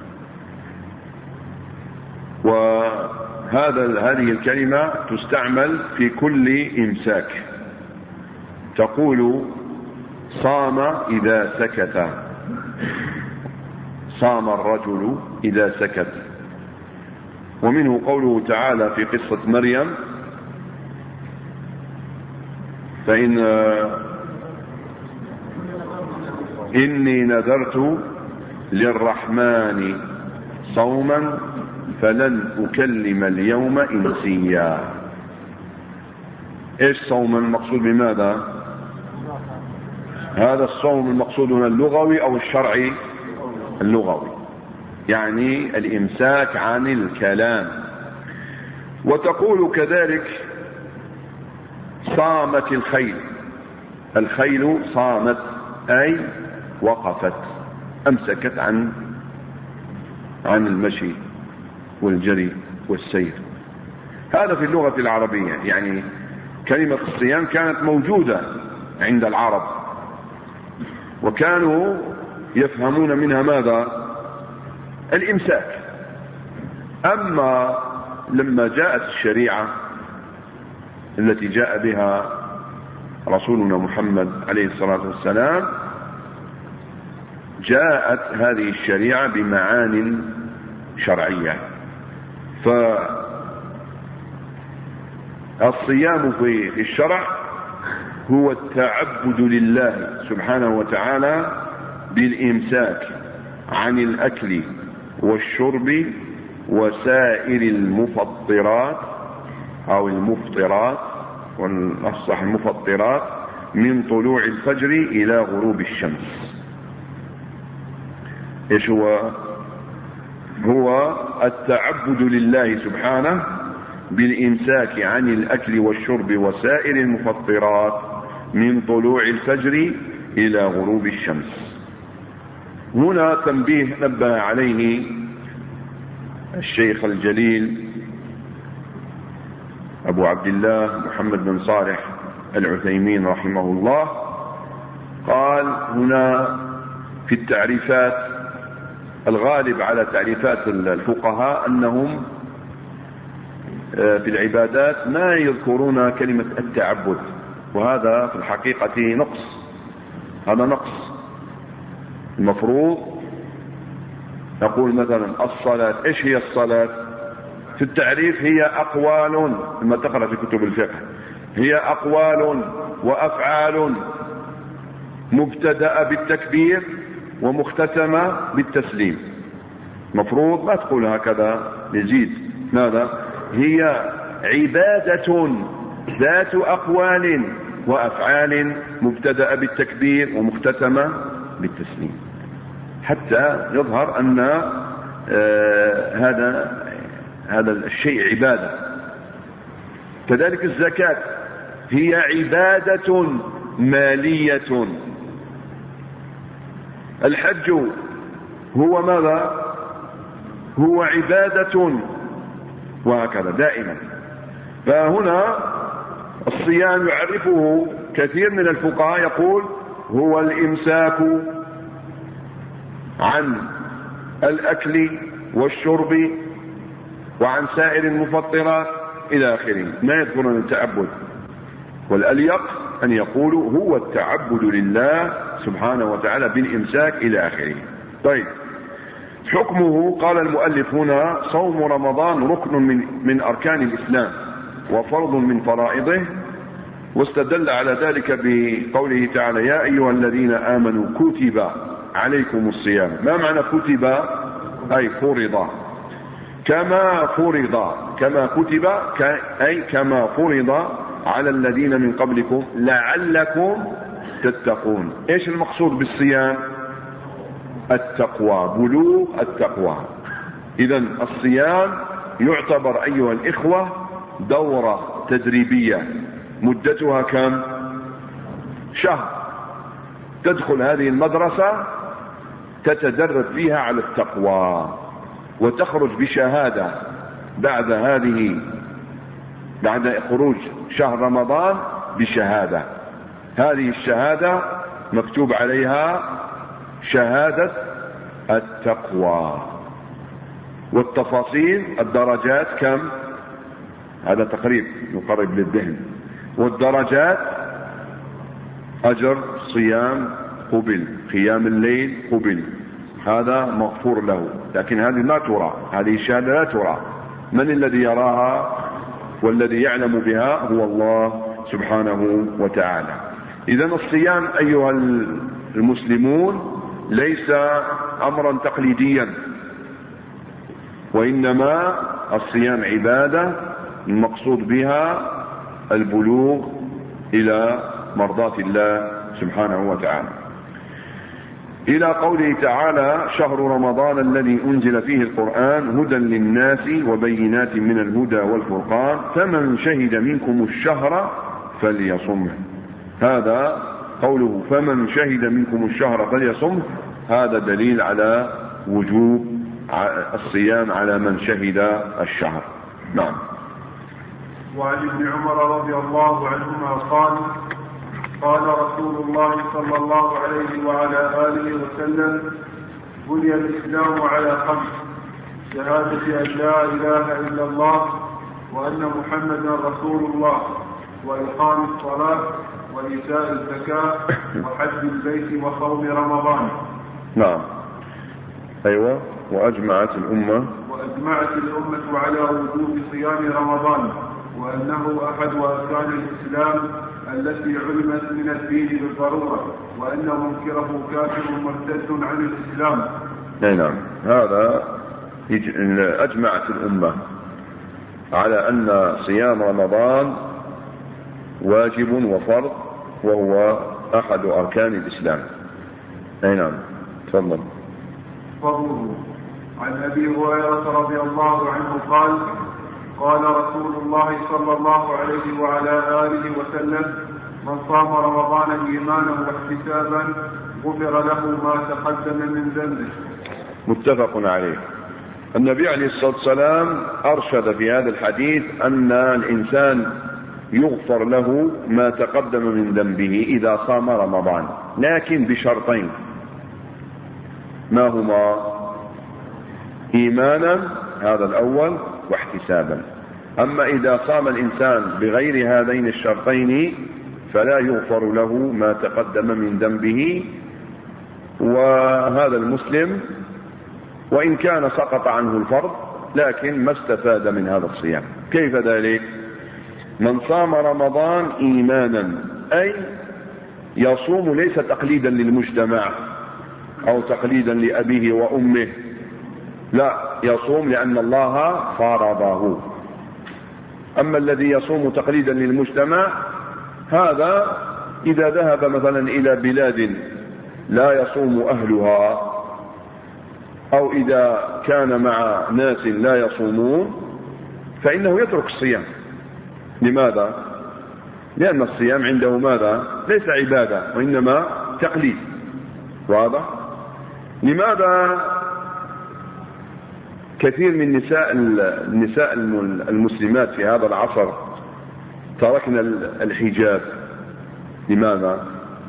Speaker 1: وهذه الكلمة تستعمل في كل إمساك. تقول صام إذا سكت، صام الرجل إذا سكت. ومنه قوله تعالى في قصة مريم: فإن إني نذرت للرحمن صوما فلن أكلم اليوم إنسيا. إيش صوم المقصود بماذا؟ هذا الصوم المقصود هنا اللغوي أو الشرعي؟ اللغوي، يعني الإمساك عن الكلام. وتقول كذلك: صامت الخيل، الخيل صامت أي وقفت، أمسكت عن المشي والجري والسير. هذا في اللغة العربية، يعني كلمة الصيام كانت موجودة عند العرب، وكانوا يفهمون منها ماذا؟ الإمساك. أما لما جاءت الشريعة التي جاء بها رسولنا محمد عليه الصلاة والسلام، جاءت هذه الشريعة بمعان شرعية. فالصيام في الشرع هو التعبد لله سبحانه وتعالى بالإمساك عن الأكل والشرب وسائر المفطرات أو المفطرات، والأصح المفطرات، من طلوع الفجر إلى غروب الشمس. إيش هو التعبد لله سبحانه بالإمساك عن الأكل والشرب وسائر المفطرات من طلوع الفجر إلى غروب الشمس. هنا تنبيه نبه عليه الشيخ الجليل أبو عبد الله محمد بن صالح العثيمين رحمه الله. قال هنا في التعريفات، الغالب على تعريفات الفقهاء أنهم في العبادات ما يذكرون كلمة التعبد، وهذا في الحقيقة نقص، هذا نقص. المفروض نقول مثلا الصلاة، ايش هي الصلاة؟ في التعريف هي أقوال، لما تقرأ في كتب الفقه، هي أقوال وأفعال مبتدأ بالتكبير ومختتمة بالتسليم. مفروض ما تقول هكذا، يزيد ماذا؟ هي عبادة ذات أقوال وأفعال مبتدأ بالتكبير ومختتمة بالتسليم، حتى يظهر أن هذا الشيء عبادة. كذلك الزكاة هي عبادة مالية. الحج هو ماذا؟ هو عبادة، وهكذا دائما. فهنا الصيام يعرفه كثير من الفقهاء، يقول هو الإمساك عن الأكل والشرب وعن سائر المفطرات إلى آخره، ما يذكرون التعبد. والأليق أن يقولوا هو التعبد لله سبحانه وتعالى بالإمساك إلى آخره. طيب، حكمه قال المؤلف هنا: صوم رمضان ركن من أركان الإسلام وفرض من فرائضه. واستدل على ذلك بقوله تعالى: يا أيها الذين آمنوا كتب عليكم الصيام. ما معنى كتب؟ أي فرض، كما فرض، كما كتب أي كما فرض على الذين من قبلكم لعلكم تتقون. ايش المقصود بالصيام؟ التقوى، بلوغ التقوى. إذن الصيام يعتبر أيها الإخوة دورة تدريبية مدتها كم؟ شهر. تدخل هذه المدرسة تتدرب فيها على التقوى، وتخرج بشهادة بعد خروج شهر رمضان بشهادة. هذه الشهادة مكتوب عليها شهادة التقوى. والتفاصيل الدرجات كم؟ هذا تقريب يقرب للذهن. والدرجات أجر الصيام قبل، قيام الليل قبل، هذا مغفور له. لكن هذه لا ترى، هذه الشهادة لا ترى. من الذي يراها والذي يعلم بها؟ هو الله سبحانه وتعالى. إذا الصيام أيها المسلمون ليس أمرا تقليديا، وإنما الصيام عبادة المقصود بها البلوغ إلى مرضاة الله سبحانه وتعالى. إلى قوله تعالى: شهر رمضان الذي أنزل فيه القرآن هدى للناس وبينات من الهدى والفرقان فمن شهد منكم الشهر فليصمه. هذا قوله فمن شهد منكم الشهر فليصمه، هذا دليل على وجوب الصيام على من شهد الشهر. نعم.
Speaker 2: وعن ابن عمر رضي الله عنهما قال: قال رسول الله صلى الله عليه وعلى آله وسلم: بني الإسلام على 5: شهادة أن لا إله إلا الله وأن محمدا رسول الله، وإقام الصلاة، وإيتاء الزكاة، وحج البيت، وصوم رمضان.
Speaker 1: نعم. أيوة. وأجمعت الأمة على وجوب صيام رمضان، وأنه أحد أركان الإسلام التي علمت من الدين بالضرورة، وأن منكره كافر مرتد عن الإسلام. نعم. هذا أجمعت الأمة على أن صيام رمضان واجب وفرض، وهو أحد أركان الإسلام. نعم. تفضل.
Speaker 2: فضله. عن أبي هريرة رضي الله عنه قال: قال رسول الله صلى الله عليه وعلى آله وسلم: من صام رمضان إيمانا واحتسابا غفر له ما تقدم من ذنبه.
Speaker 1: متفق عليه. النبي عليه الصلاة والسلام أرشد في هذا الحديث أن الإنسان يغفر له ما تقدم من ذنبه إذا صام رمضان، لكن بشرطين. ما هما؟ إيمانا، هذا الأول، واحتسابا. أما إذا صام الإنسان بغير هذين الشرطين فلا يغفر له ما تقدم من ذنبه. وهذا المسلم وإن كان سقط عنه الفرض لكن ما استفاد من هذا الصيام. كيف ذلك؟ من صام رمضان إيمانا، أي يصوم ليس تقليدا للمجتمع أو تقليدا لأبيه وأمه، لا، يصوم لأن الله فرضه. أما الذي يصوم تقليدا للمجتمع هذا إذا ذهب مثلا إلى بلاد لا يصوم أهلها، أو إذا كان مع ناس لا يصومون، فإنه يترك الصيام. لماذا؟ لأن الصيام عنده ماذا؟ ليس عبادة وإنما تقليد. واضح؟ لماذا كثير من النساء المسلمات في هذا العصر تركنا الحجاب؟ لماذا؟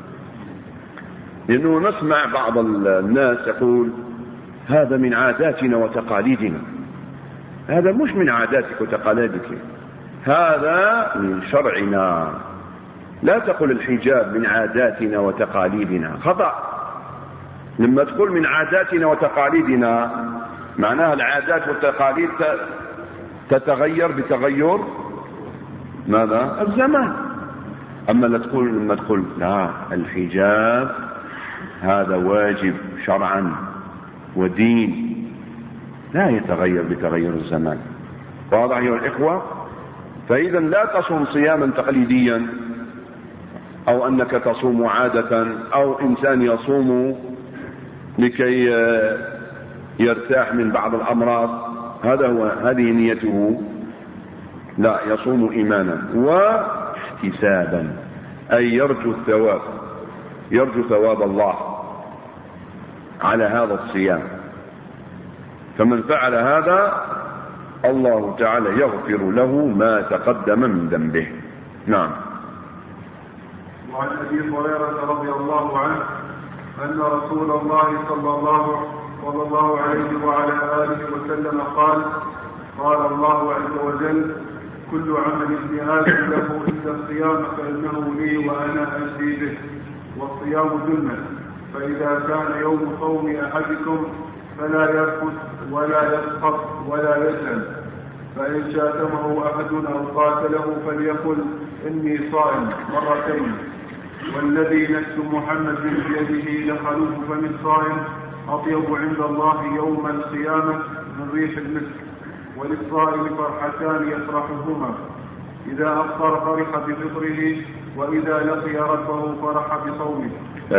Speaker 1: لأنه نسمع بعض الناس يقول: هذا من عاداتنا وتقاليدنا. هذا مش من عاداتك وتقاليدك، هذا من شرعنا. لا تقل الحجاب من عاداتنا وتقاليدنا، خطأ. لما تقول من عاداتنا وتقاليدنا معناها العادات والتقاليد تتغير بتغير ماذا؟ الزمان. أما لما تقول لا، الحجاب هذا واجب شرعا ودين، لا يتغير بتغير الزمان. واضح أيها الإخوة؟ فإذا لا تصوم صياما تقليديا، أو أنك تصوم عادة، أو إنسان يصوم لكي يرتاح من بعض الأمراض، هذه نيته. لا، يصوم إيمانا واحتسابا، أي يرجو الثواب، يرجو ثواب الله على هذا الصيام. فمن فعل هذا الله تعالى يغفر له ما تقدم من ذنبه. نعم.
Speaker 2: وعن أبي هريرة رضي الله عنه أن رسول الله صلى الله عليه وعلى آله وسلم قال: قال الله عز وجل: كل عمل ابن آدم له إلا الصيام فإنه لي وأنا أجزي به، والصيام جنة، فإذا كان يوم صوم أحدكم فلا يرفث ولا يسخط ولا يجهل، فإن شاتمه أحد أو قاتله فليقل إني صائم مرتين، والذي نفس محمد بيده لخلوف فم الصائم أطيب عند الله يوم القيامة من ريح المسك. وللصائم فرحتان يفرحهما، إذا أفطر فرح بفطره، وإذا لقي ربه فرح بصومه.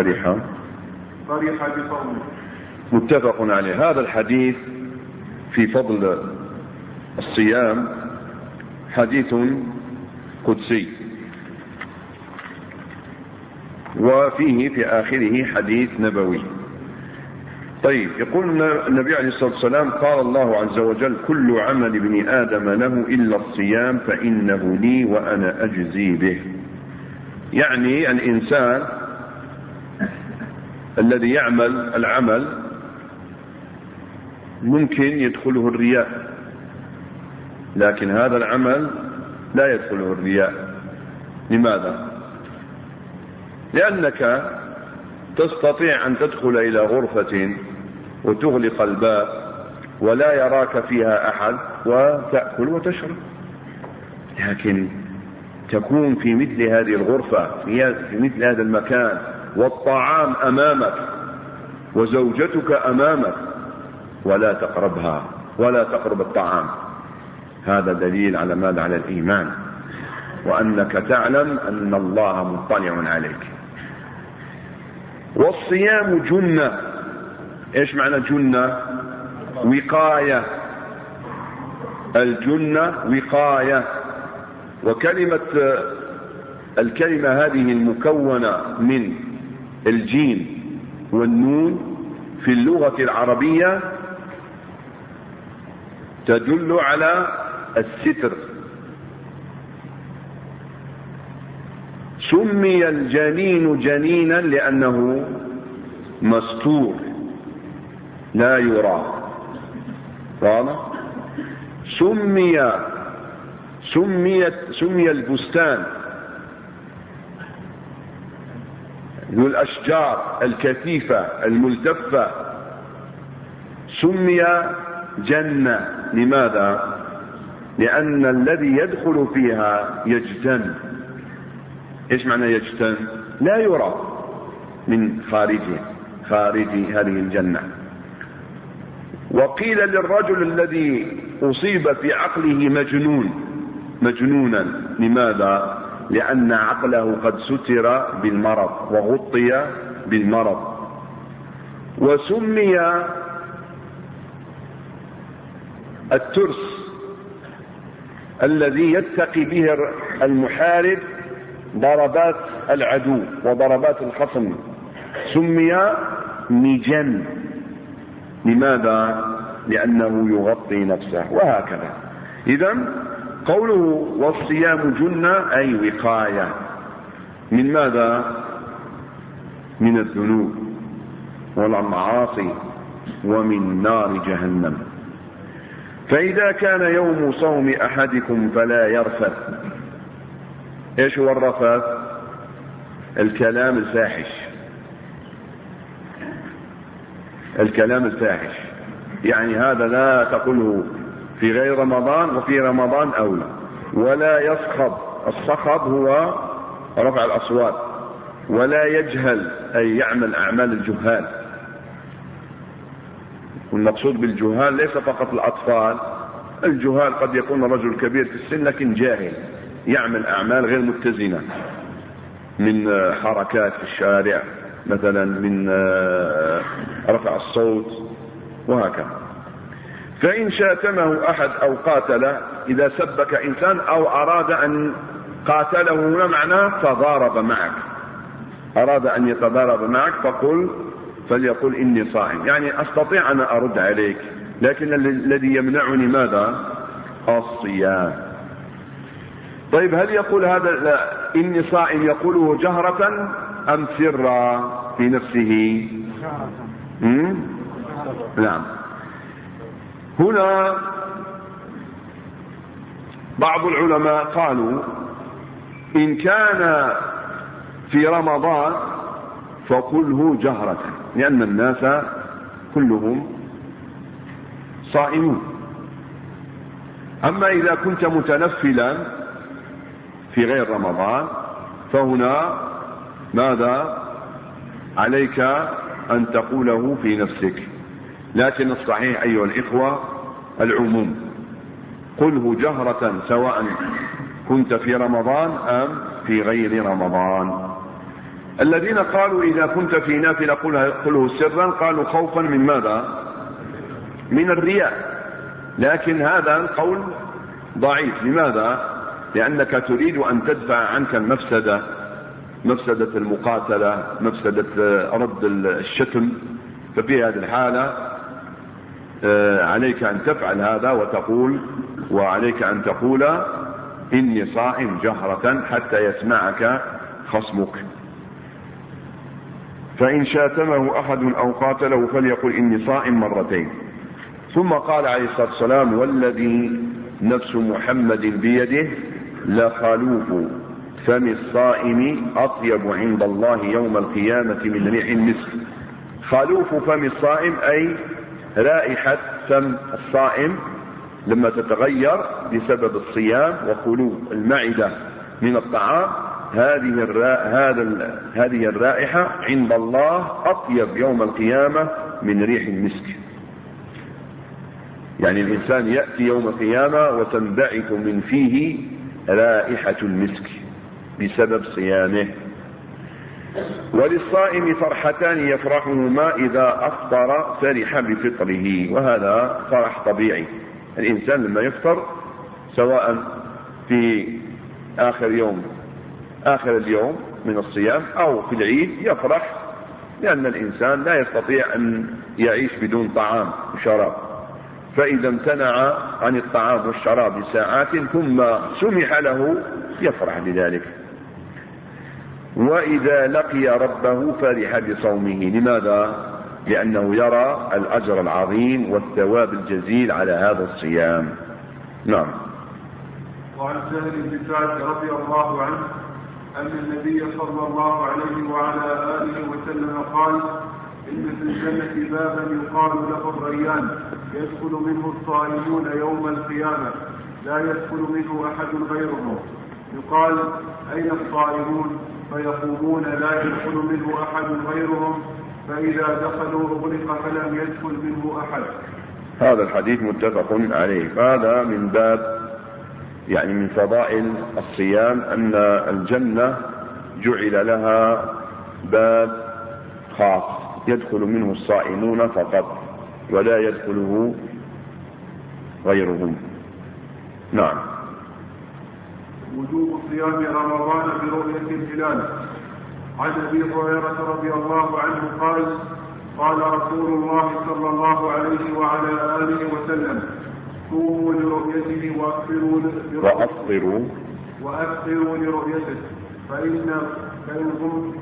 Speaker 2: فرح بصومه.
Speaker 1: متفق عليه. هذا الحديث في فضل الصيام حديث قدسي، وفيه في آخره حديث نبوي. طيب، يقول النبي عليه الصلاة والسلام: قال الله عز وجل: كل عمل ابن آدم له إلا الصيام فإنه لي وأنا أجزي به. يعني الإنسان الذي يعمل العمل ممكن يدخله الرياء، لكن هذا العمل لا يدخله الرياء. لماذا؟ لأنك تستطيع أن تدخل إلى غرفة وتغلق الباب ولا يراك فيها أحد وتأكل وتشرب، لكن تكون في مثل هذه الغرفة، في مثل هذا المكان، والطعام أمامك وزوجتك أمامك، ولا تقربها ولا تقرب الطعام. هذا دليل على ماذا؟ على الإيمان، وأنك تعلم أن الله مطلع عليك. والصيام جنة. إيش معنى جنة؟ وقاية. الجنة وقاية. الكلمة هذه المكونة من الجيم والنون في اللغة العربية تدل على الستر. سمي الجنين جنينا لأنه مستور لا يرى. سمي البستان ذو الأشجار الكثيفة الملتفة سمي جنة. لماذا؟ لأن الذي يدخل فيها يجتن. إيش معنى يجتن؟ لا يرى من خارج هذه الجنة. وقيل للرجل الذي أصيب في عقله مجنونا. لماذا؟ لأن عقله قد ستر بالمرض وغطي بالمرض. وسمي الترس الذي يتقي به المحارب ضربات العدو وضربات الخصم سمي مجن. لماذا؟ لأنه يغطي نفسه، وهكذا. إذن قوله والصيام جنة أي وقاية من ماذا؟ من الذنوب والمعاصي ومن نار جهنم. فإذا كان يوم صوم أحدكم فلا يرفث. إيش هو الرفث؟ الكلام الفاحش. يعني هذا لا تقوله في غير رمضان، وفي رمضان أولى. ولا يصخب. الصخب هو رفع الأصوات. ولا يجهل أي يعمل أعمال الجهال. والمقصود بالجهال ليس فقط الأطفال. الجهال قد يكون رجل كبير في السن لكن جاهل، يعمل أعمال غير متزنة من حركات في الشارع مثلا، من رفع الصوت وهكذا. فإن شاتمه أحد أو قاتله، إذا سبك إنسان أو أراد أن قاتله، هنا معناه تضارب معك، أراد أن يتضارب معك فليقل إني صائم، يعني أستطيع أن أرد عليك، لكن الذي يمنعني ماذا؟ الصيام. طيب، هل يقول هذا لا إني صائم يقوله جهرة أم سرا في نفسه؟ نعم. هنا بعض العلماء قالوا إن كان في رمضان فقله جهرة، لأن الناس كلهم صائمون. أما إذا كنت متنفلا في غير رمضان فهنا ماذا عليك أن تقوله في نفسك، لكن الصحيح أيها الإخوة العموم، قله جهرة سواء كنت في رمضان أم في غير رمضان. الذين قالوا إذا كنت في نافلة قله سرا قالوا خوفا من ماذا؟ من الرياء، لكن هذا القول ضعيف. لماذا؟ لأنك تريد أن تدفع عنك المفسدة، مفسدة المقاتلة، مفسدة رد الشتم، ففي هذه الحالة عليك أن تفعل هذا وتقول، وعليك أن تقول إني صائم جهرة حتى يسمعك خصمك. فإن شاتمه أحد أو قاتله فليقل إني صائم مرتين. ثم قال عليه الصلاة والسلام والذي نفس محمد بيده لخلوف فم الصائم أطيب عند الله يوم القيامة من ريح المسك. خلوف فم الصائم أي رائحة فم الصائم لما تتغير بسبب الصيام وخلو المعدة من الطعام، هذه الرائحة عند الله أطيب يوم القيامة من ريح المسك. يعني الإنسان يأتي يوم القيامة وتنبعث من فيه رائحة المسك بسبب صيامه. وللصائم فرحتان يفرحهما إذا أفطر فرح بفطره، وهذا فرح طبيعي. الإنسان لما يفطر سواء في آخر اليوم من الصيام أو في العيد يفرح، لأن الإنسان لا يستطيع أن يعيش بدون طعام وشراب، فإذا امتنع عن الطعام والشراب لساعات ثم سمح له يفرح بذلك. وإذا لقي ربه فرح بصومه. لماذا؟ لأنه يرى الأجر العظيم والثواب الجزيل على هذا الصيام. نعم.
Speaker 2: وعن سهل بن سعد رضي الله عنه أن النبي صلى الله عليه وعلى آله وسلم قال إن في الجنة بابا يقال له الريان يدخل منه الصائمون يوم القيامة لا يدخل منه أحد غيرهم، يقال أين الصائمون؟ فيقومون لا يدخل منه أحد غيرهم، فإذا دخلوا أغلق فلم يدخل منه أحد.
Speaker 1: هذا الحديث متفق عليه. هذا من باب يعني من فضائل الصيام أن الجنة جعل لها باب خاص يدخل منه الصائمون فقط ولا يدخله غيرهم. نعم.
Speaker 2: وجوب صيام رمضان برؤية الهلال. عن أبي هريرة رضي الله عنه قال قال رسول الله صلى الله عليه وعلى آله وسلم صوموا لرؤيته وأفطروا لرؤيته فإن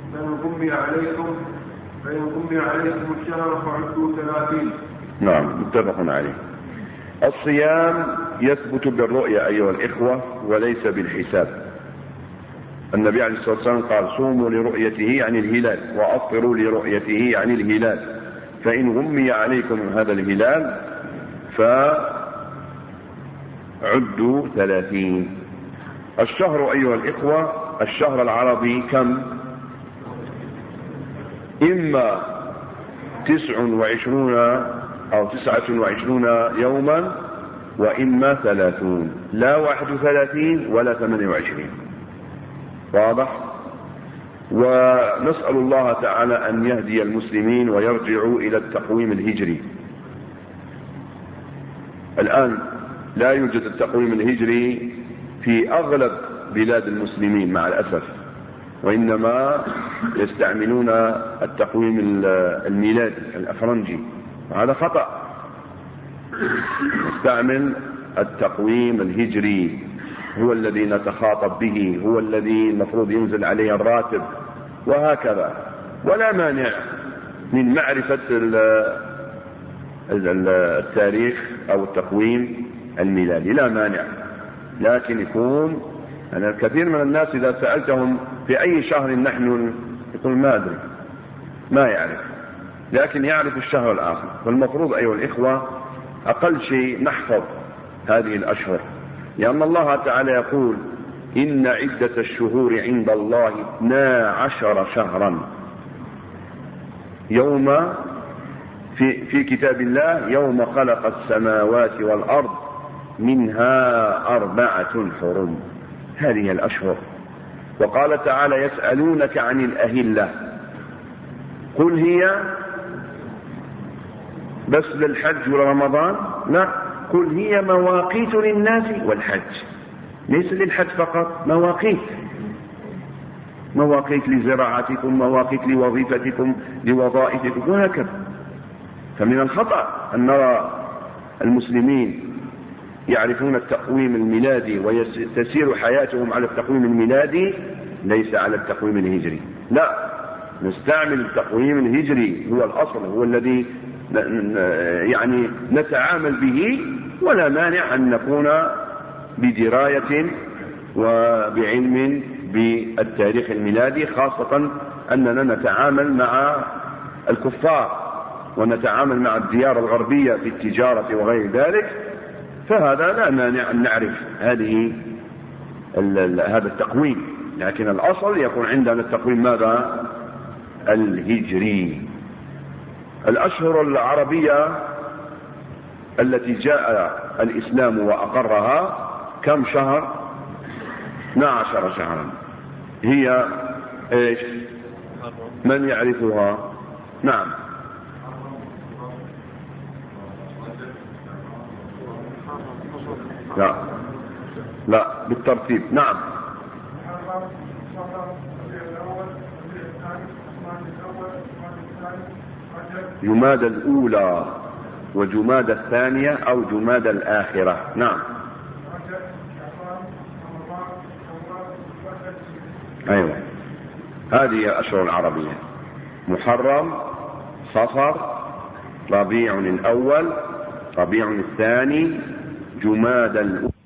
Speaker 2: غمي عليكم الشهر فعدوا 30.
Speaker 1: نعم متفق عليه. الصيام يثبت بالرؤية أيها الإخوة وليس بالحساب. النبي عليه الصلاة والسلام قال صوموا لرؤيته عن الهلال وأفطروا لرؤيته عن الهلال، فإن غمي عليكم هذا الهلال فعدوا 30. الشهر أيها الإخوة الشهر العربي كم؟ إما 29 أو 29 يوما وإما 30، لا 31 ولا 28. واضح؟ ونسأل الله تعالى أن يهدي المسلمين ويرجعوا إلى التقويم الهجري. الآن لا يوجد التقويم الهجري في أغلب بلاد المسلمين مع الأسف، وإنما يستعملون التقويم الميلادي الأفرنجي، هذا خطأ. نستعمل التقويم الهجري، هو الذي نتخاطب به، هو الذي المفروض ينزل عليه الراتب، وهكذا. ولا مانع من معرفة التاريخ أو التقويم الميلادي، لا مانع، لكن يكون أنا الكثير من الناس إذا سألتهم في أي شهر نحن يقول ما أدري، ما يعرف، لكن يعرف الشهر الآخر. فالمفروض أيها الإخوة أقل شيء نحفظ هذه الأشهر، لأن الله تعالى يقول إن عدة الشهور عند الله 12 شهرا يوم في كتاب الله يوم خلق السماوات والأرض منها 4 حرم. هذه الأشهر. وقال تعالى يسألونك عن الأهلة قل هي بس للحج ورمضان؟ لا، قل هي مواقيت للناس والحج، ليس للحج فقط، مواقيت لزراعتكم، مواقيت لوظيفتكم، لوظائفكم، وهكذا. فمن الخطأ أن نرى المسلمين يعرفون التقويم الميلادي وتسير حياتهم على التقويم الميلادي ليس على التقويم الهجري. لا، نستعمل التقويم الهجري، هو الأصل، هو الذي يعني نتعامل به، ولا مانع أن نكون بدراية وبعلم بالتاريخ الميلادي، خاصة أننا نتعامل مع الكفار ونتعامل مع الديار الغربية في التجارة وغير ذلك، فهذا لا مانع أن نعرف هذا التقويم، لكن الأصل يكون عندنا التقويم ماذا؟ الهجري. الأشهر العربية التي جاء الإسلام وأقرها كم شهر؟ 12 شهرا. هي ايش؟ من يعرفها؟ نعم. لا بالترتيب. نعم. جمادى الأولى وجمادى الثانية أو جمادى الآخرة. نعم. أيوة، هذه الأشهر العربية: محرم، صفر، ربيع الأول، ربيع الثاني، جمادى الأولى.